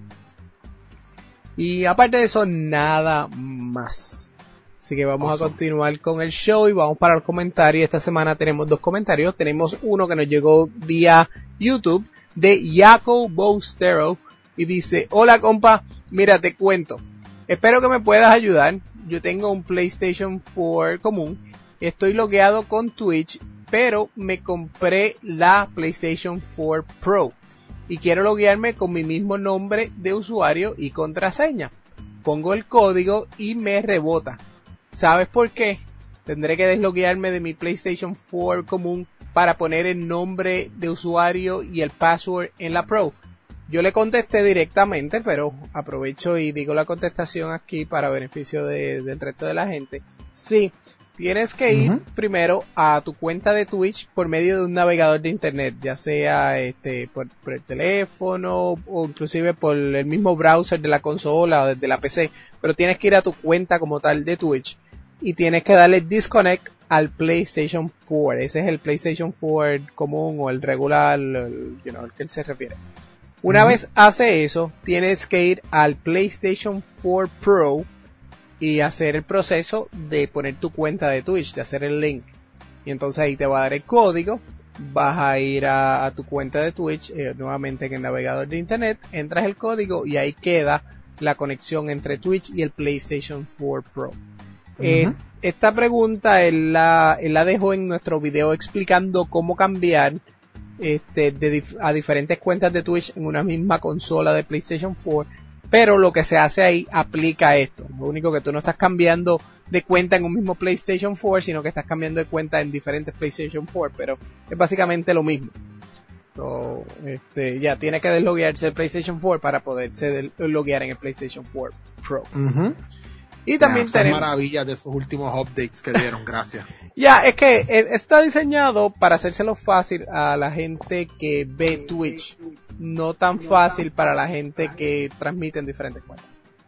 Y aparte de eso, nada más. Así que vamos awesome. a continuar con el show y vamos para los comentarios. Esta semana tenemos dos comentarios. Tenemos uno que nos llegó vía YouTube de Jaco Bostero y dice, hola compa, mira te cuento. Espero que me puedas ayudar. Yo tengo un PlayStation cuatro común. Estoy logueado con Twitch, pero me compré la PlayStation cuatro Pro. Y quiero loguearme con mi mismo nombre de usuario y contraseña. Pongo el código y me rebota. ¿Sabes por qué? Tendré que desloguearme de mi PlayStation cuatro común para poner el nombre de usuario y el password en la Pro. Yo le contesté directamente, pero aprovecho y digo la contestación aquí para beneficio de, del resto de la gente. Sí, tienes que ir uh-huh. primero a tu cuenta de Twitch por medio de un navegador de internet, ya sea este por, por el teléfono o inclusive por el mismo browser de la consola o desde la P C, pero tienes que ir a tu cuenta como tal de Twitch y tienes que darle disconnect al PlayStation cuatro. Ese es el PlayStation cuatro común o el regular, el, you know, al que él se refiere. Una uh-huh. vez hace eso, tienes que ir al PlayStation cuatro Pro y hacer el proceso de poner tu cuenta de Twitch, de hacer el link. Y entonces ahí te va a dar el código, vas a ir a, a tu cuenta de Twitch, eh, nuevamente en el navegador de internet, entras el código y ahí queda la conexión entre Twitch y el PlayStation cuatro Pro. Uh-huh. Eh, esta pregunta él la, él la dejó en nuestro video explicando cómo cambiar este de dif- a diferentes cuentas de Twitch en una misma consola de PlayStation cuatro, pero lo que se hace ahí aplica esto. Lo único que tú no estás cambiando de cuenta en un mismo PlayStation cuatro, sino que estás cambiando de cuenta en diferentes PlayStation cuatro, pero es básicamente lo mismo. So, este, ya tiene que desloguearse el PlayStation cuatro para poderse desloguear en el PlayStation cuatro Pro. Uh-huh. Y también yeah, tenemos maravillas de esos últimos updates que dieron, gracias. Ya, es que está diseñado para hacérselo fácil a la gente que ve Twitch, no tan fácil para la gente que transmite en diferentes cuentas.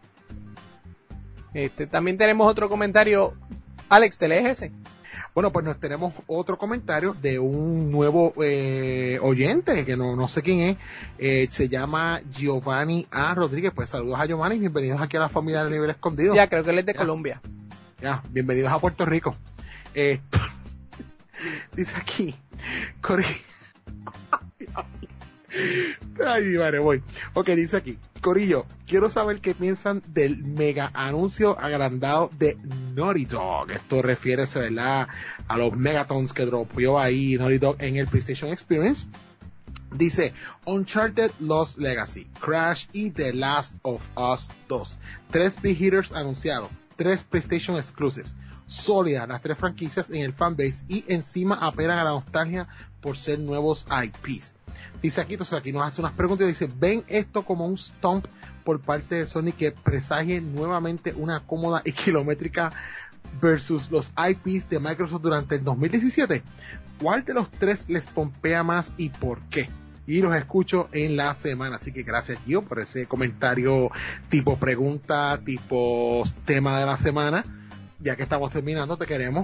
Este, también tenemos otro comentario. Alex, ¿te lees ese? Bueno, pues nos tenemos otro comentario de un nuevo eh, oyente, que no, no sé quién es, eh, se llama Giovanni A. Rodríguez. Pues saludos a Giovanni, bienvenidos aquí a la familia del nivel escondido. Ya, creo que él es de ya. Colombia. Ya, bienvenidos a Puerto Rico. Eh, dice aquí, Corey. Ay, vale, voy. Ok, dice aquí. Corillo, quiero saber qué piensan del mega anuncio agrandado de Naughty Dog. Esto refiere, ¿verdad?, a los megatons que dropeó ahí Naughty Dog en el PlayStation Experience. Dice, Uncharted Lost Legacy, Crash y The Last of Us dos. Tres big hitters anunciados, tres PlayStation Exclusives. Sólidas las tres franquicias en el fanbase y encima apelan a la nostalgia por ser nuevos I Ps. Dice aquí, entonces aquí nos hace unas preguntas y dice, ¿ven esto como un stomp por parte de Sony que presagie nuevamente una cómoda y kilométrica versus los I Ps de Microsoft durante el dos mil diecisiete? ¿Cuál de los tres les pompea más y por qué? Y los escucho en la semana. Así que gracias, Gio, por ese comentario tipo pregunta, tipo tema de la semana. Ya que estamos terminando, te queremos.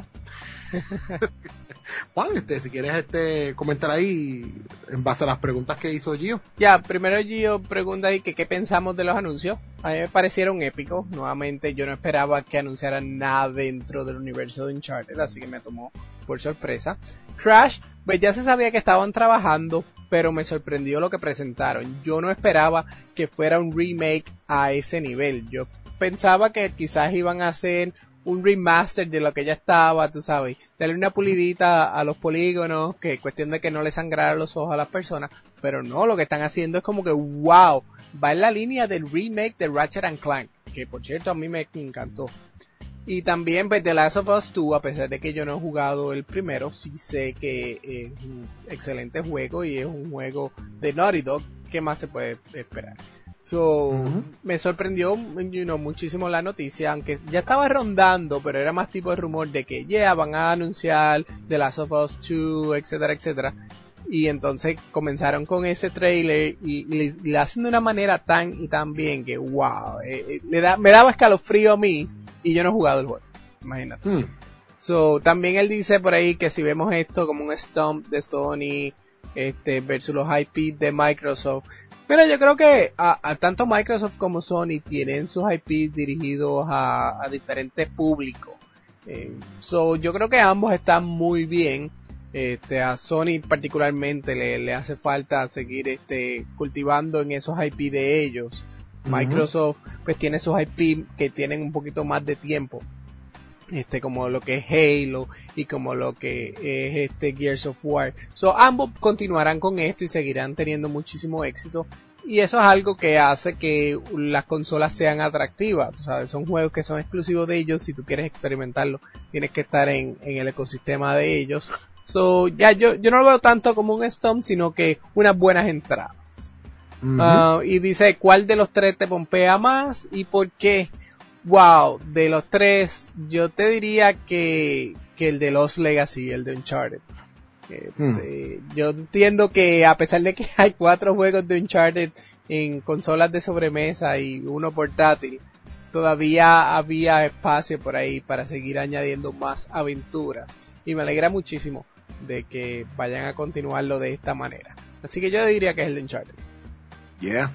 Juan, este, si quieres este comentar ahí en base a las preguntas que hizo Gio. Ya, primero Gio pregunta ahí que qué pensamos de los anuncios. A mí me parecieron épicos. Nuevamente yo no esperaba que anunciaran nada dentro del universo de Uncharted, así que me tomó por sorpresa. Crash, pues ya se sabía que estaban trabajando, pero me sorprendió lo que presentaron. Yo no esperaba que fuera un remake a ese nivel. Yo pensaba que quizás iban a hacer un remaster de lo que ya estaba, tú sabes, darle una pulidita a los polígonos, que es cuestión de que no le sangraran los ojos a las personas, pero no, lo que están haciendo es como que wow, va en la línea del remake de Ratchet and Clank, que por cierto a mí me encantó. Y también pues, The Last of Us dos, a pesar de que yo no he jugado el primero, sí sé que es un excelente juego y es un juego de Naughty Dog, ¿qué más se puede esperar? So, uh-huh. Me sorprendió you know, muchísimo la noticia, aunque ya estaba rondando, pero era más tipo de rumor de que ya yeah, van a anunciar The Last of Us dos, etcétera, etcétera. Y entonces comenzaron con ese trailer y, y le hacen de una manera tan y tan bien que wow, eh, eh, le da, me daba escalofrío a mí y yo no he jugado el juego, imagínate. Hmm. So, también él dice por ahí que si vemos esto como un stomp de Sony este versus los I P de Microsoft. Pero yo creo que a, a tanto Microsoft como Sony tienen sus I Ps dirigidos a, a diferentes públicos. Eh, so, yo creo que ambos están muy bien. Este, a Sony particularmente le, le hace falta seguir este, cultivando en esos I P de ellos. Uh-huh. Microsoft pues tiene sus I P que tienen un poquito más de tiempo. Este, como lo que es Halo y como lo que es este Gears of War. So, ambos continuarán con esto y seguirán teniendo muchísimo éxito. Y eso es algo que hace que las consolas sean atractivas. Tú sabes, son juegos que son exclusivos de ellos. Si tú quieres experimentarlo, tienes que estar en, en el ecosistema de ellos. So, ya yo, yo no lo veo tanto como un stomp, sino que unas buenas entradas. Uh-huh. Uh, y dice, ¿cuál de los tres te pompea más y por qué? Wow, de los tres, yo te diría que, que el de Lost Legacy, el de Uncharted. Eh, hmm. eh, yo entiendo que a pesar de que hay cuatro juegos de Uncharted en consolas de sobremesa y uno portátil, todavía había espacio por ahí para seguir añadiendo más aventuras. Y me alegra muchísimo de que vayan a continuarlo de esta manera. Así que yo diría que es el de Uncharted. Yeah.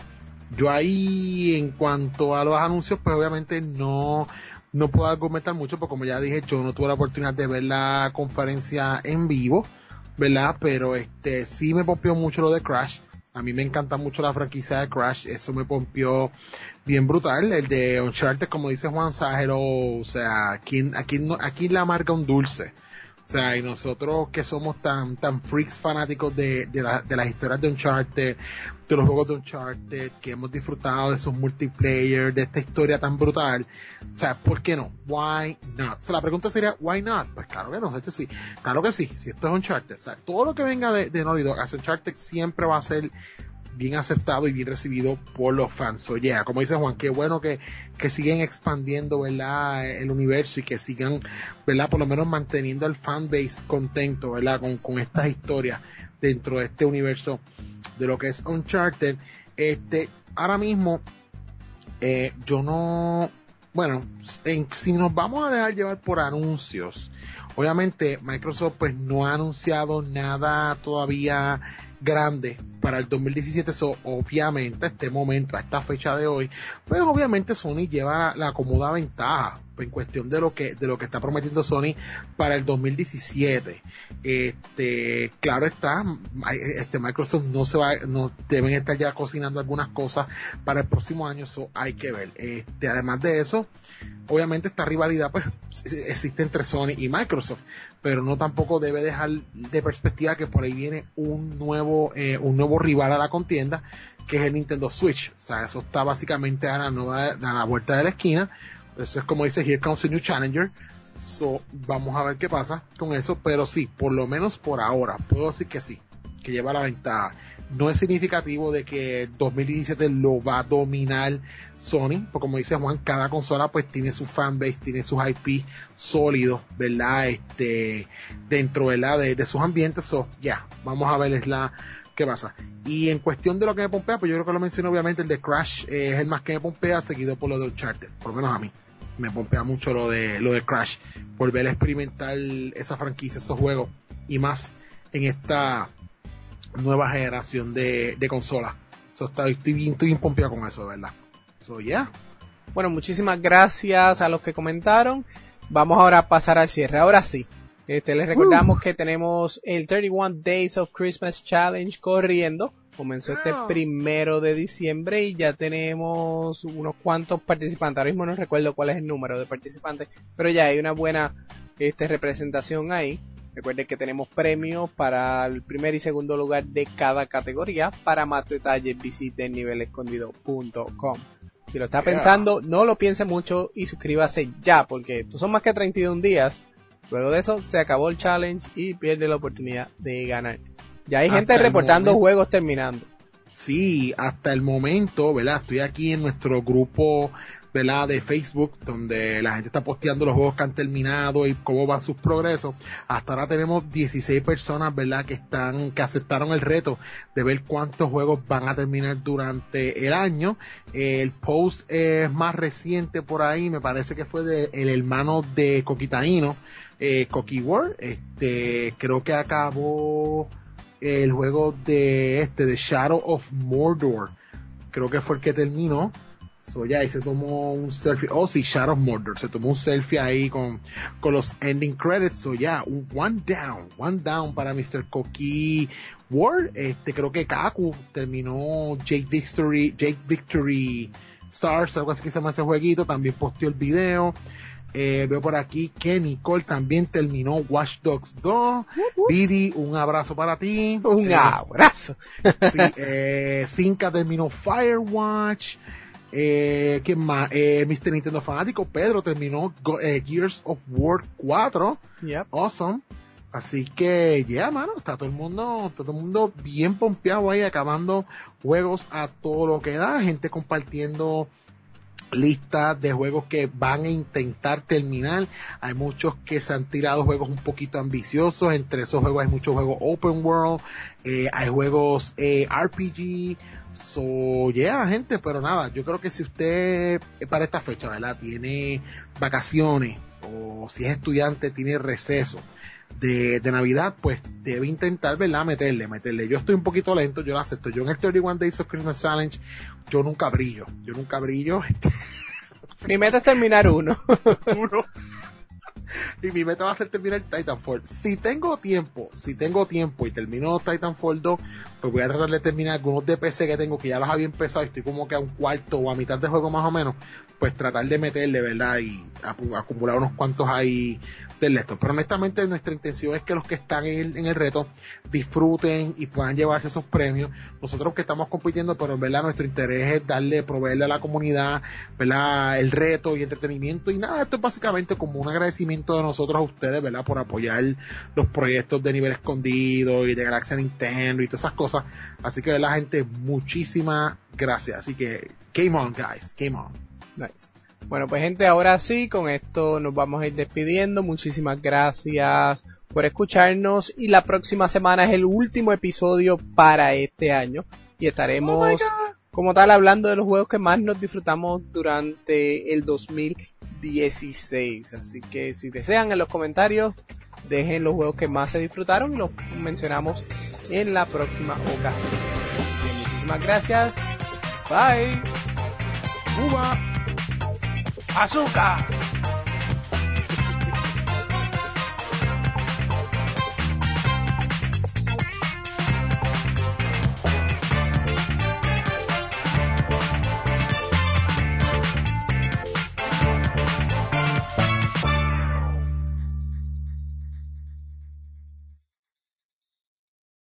Yo ahí, en cuanto a los anuncios, pues obviamente no, no puedo argumentar mucho, porque como ya dije, yo no tuve la oportunidad de ver la conferencia en vivo, ¿verdad? Pero este, sí me pompió mucho lo de Crash. A mí me encanta mucho la franquicia de Crash, eso me pompió bien brutal. El de Uncharted, como dice Juan Sájero, o sea, aquí, aquí, aquí la marca un dulce. O sea, y nosotros que somos tan tan freaks fanáticos de, de, la, de las historias de Uncharted, de los juegos de Uncharted, que hemos disfrutado de esos multiplayer, de esta historia tan brutal, o sea, ¿por qué no? Why not? O sea, la pregunta sería, why not? Pues claro que no, es que sí, claro que sí, si esto es Uncharted, o sea, todo lo que venga de, de Naughty Dog hacia Uncharted siempre va a ser bien aceptado y bien recibido por los fans. So, yeah, como dice Juan, qué bueno que, que siguen expandiendo, ¿verdad?, el universo y que sigan, ¿verdad?, por lo menos manteniendo al fanbase contento, ¿verdad?, con, con estas historias dentro de este universo de lo que es Uncharted. Este, ahora mismo, eh, yo no, bueno, en, si nos vamos a dejar llevar por anuncios, obviamente Microsoft pues no ha anunciado nada todavía grande para el dos mil diecisiete. So, obviamente, a este momento, a esta fecha de hoy, pues obviamente Sony lleva la, la cómoda ventaja en cuestión de lo que de lo que está prometiendo Sony para el dos mil diecisiete. Este, claro está, este Microsoft no se va, no deben estar ya cocinando algunas cosas para el próximo año, eso hay que ver. Este, además de eso, obviamente esta rivalidad pues existe entre Sony y Microsoft, pero no tampoco debe dejar de perspectiva que por ahí viene un nuevo eh, un nuevo rival a la contienda, que es el Nintendo Switch. O sea, eso está básicamente a la, nueva, a la vuelta de la esquina. Eso es como dice, here comes a new challenger. So, vamos a ver qué pasa con eso, pero sí, por lo menos por ahora, puedo decir que sí, que lleva la ventaja. No es significativo de que dos mil diecisiete lo va a dominar Sony, porque como dice Juan, cada consola pues tiene su fanbase, tiene sus I P sólidos, ¿verdad? Este, dentro, ¿verdad? De, de sus ambientes. So, ya, yeah, vamos a ver es la, qué pasa. Y en cuestión de lo que me pompea, pues yo creo que lo mencioné, obviamente el de Crash eh, es el más que me pompea, seguido por lo de Uncharted, por lo menos a mí. Me pompea mucho lo de lo de Crash, volver a experimentar esa franquicia, esos juegos, y más en esta nueva generación de, de consolas. So, estoy, estoy bien, estoy bien pompeado con eso, de verdad. So, yeah. Bueno, muchísimas gracias a los que comentaron. Vamos ahora a pasar al cierre. Ahora sí, este, les recordamos uh. que tenemos el treinta y uno Days of Christmas Challenge corriendo. Comenzó este primero de diciembre y ya tenemos unos cuantos participantes. Ahora mismo no recuerdo cuál es el número de participantes, pero ya hay una buena este, representación ahí. Recuerden que tenemos premios para el primer y segundo lugar de cada categoría. Para más detalles visiten nivel escondido punto com. Si lo está pensando, no lo piense mucho y suscríbase ya, porque estos son más que treinta y uno días. Luego de eso se acabó el challenge y pierde la oportunidad de ganar. Ya hay gente reportando juegos terminando. Sí, hasta el momento, ¿verdad? Estoy aquí en nuestro grupo, ¿verdad? De Facebook, donde la gente está posteando los juegos que han terminado y cómo van sus progresos. Hasta ahora tenemos dieciséis personas, ¿verdad? Que están, que aceptaron el reto de ver cuántos juegos van a terminar durante el año. El post es más reciente por ahí, me parece que fue de el hermano de Coquitaino, eh, Coqui World. Este, creo que acabó el juego de este de Shadow of Mordor, creo que fue el que terminó. So, ya, yeah, y se tomó un selfie. Oh, sí, Shadow of Mordor. Se tomó un selfie ahí con, con los ending credits. So, ya, yeah, un one down. One down para mister Coqui World. Este, creo que Kaku terminó Jake Victory, Jake Victory Stars, algo así que se llama ese jueguito. También posteó el video. Eh, veo por aquí que Nicole también terminó Watch Dogs dos. Uh-huh. Vidi, un abrazo para ti. Un eh, abrazo. Sí, eh, Cinca terminó Firewatch. Eh, ¿Quién más? Eh, mister Nintendo Fanático Pedro terminó Go, eh, Gears of War cuatro. Yep. Awesome. Así que, ya, yeah, mano, está todo el mundo, todo el mundo bien pompeado ahí, acabando juegos a todo lo que da. Gente compartiendo listas de juegos que van a intentar terminar. Hay muchos que se han tirado juegos un poquito ambiciosos. Entre esos juegos hay muchos juegos open world, eh, hay juegos eh, R P G. So, yeah, gente, pero nada, yo creo que si usted para esta fecha, ¿verdad?, tiene vacaciones o si es estudiante tiene receso de, de Navidad, pues debe intentar, ¿verdad?, meterle, meterle. Yo estoy un poquito lento, yo lo acepto. Yo en el treinta y uno Days of Christmas Challenge, yo nunca brillo, yo nunca brillo. Mi meta es terminar uno. uno. Y mi meta va a ser terminar Titanfall. Si tengo tiempo, si tengo tiempo y termino Titanfall dos, pues voy a tratar de terminar algunos de P C que tengo, que ya los había empezado y estoy como que a un cuarto o a mitad de juego más o menos, pues tratar de meterle, ¿verdad? Y acumular unos cuantos ahí del esto. Pero honestamente nuestra intención es que los que están en el, en el reto disfruten y puedan llevarse esos premios. Nosotros que estamos compitiendo, pero en verdad nuestro interés es darle, proveerle a la comunidad, ¿verdad?, el reto y entretenimiento. Y nada, esto es básicamente como un agradecimiento de nosotros a ustedes, ¿verdad?, por apoyar los proyectos de Nivel Escondido y de Galaxia Nintendo y todas esas cosas. Así que, ¿verdad, gente? Muchísimas gracias. Así que, game on, guys, game on. Nice. Bueno, pues gente, ahora sí, con esto nos vamos a ir despidiendo. Muchísimas gracias por escucharnos y la próxima semana es el último episodio para este año y estaremos oh como tal hablando de los juegos que más nos disfrutamos durante el dos mil dieciséis. Así que si desean, en los comentarios dejen los juegos que más se disfrutaron y los mencionamos en la próxima ocasión. Bien, muchísimas gracias. Bye. Uva. Azúcar.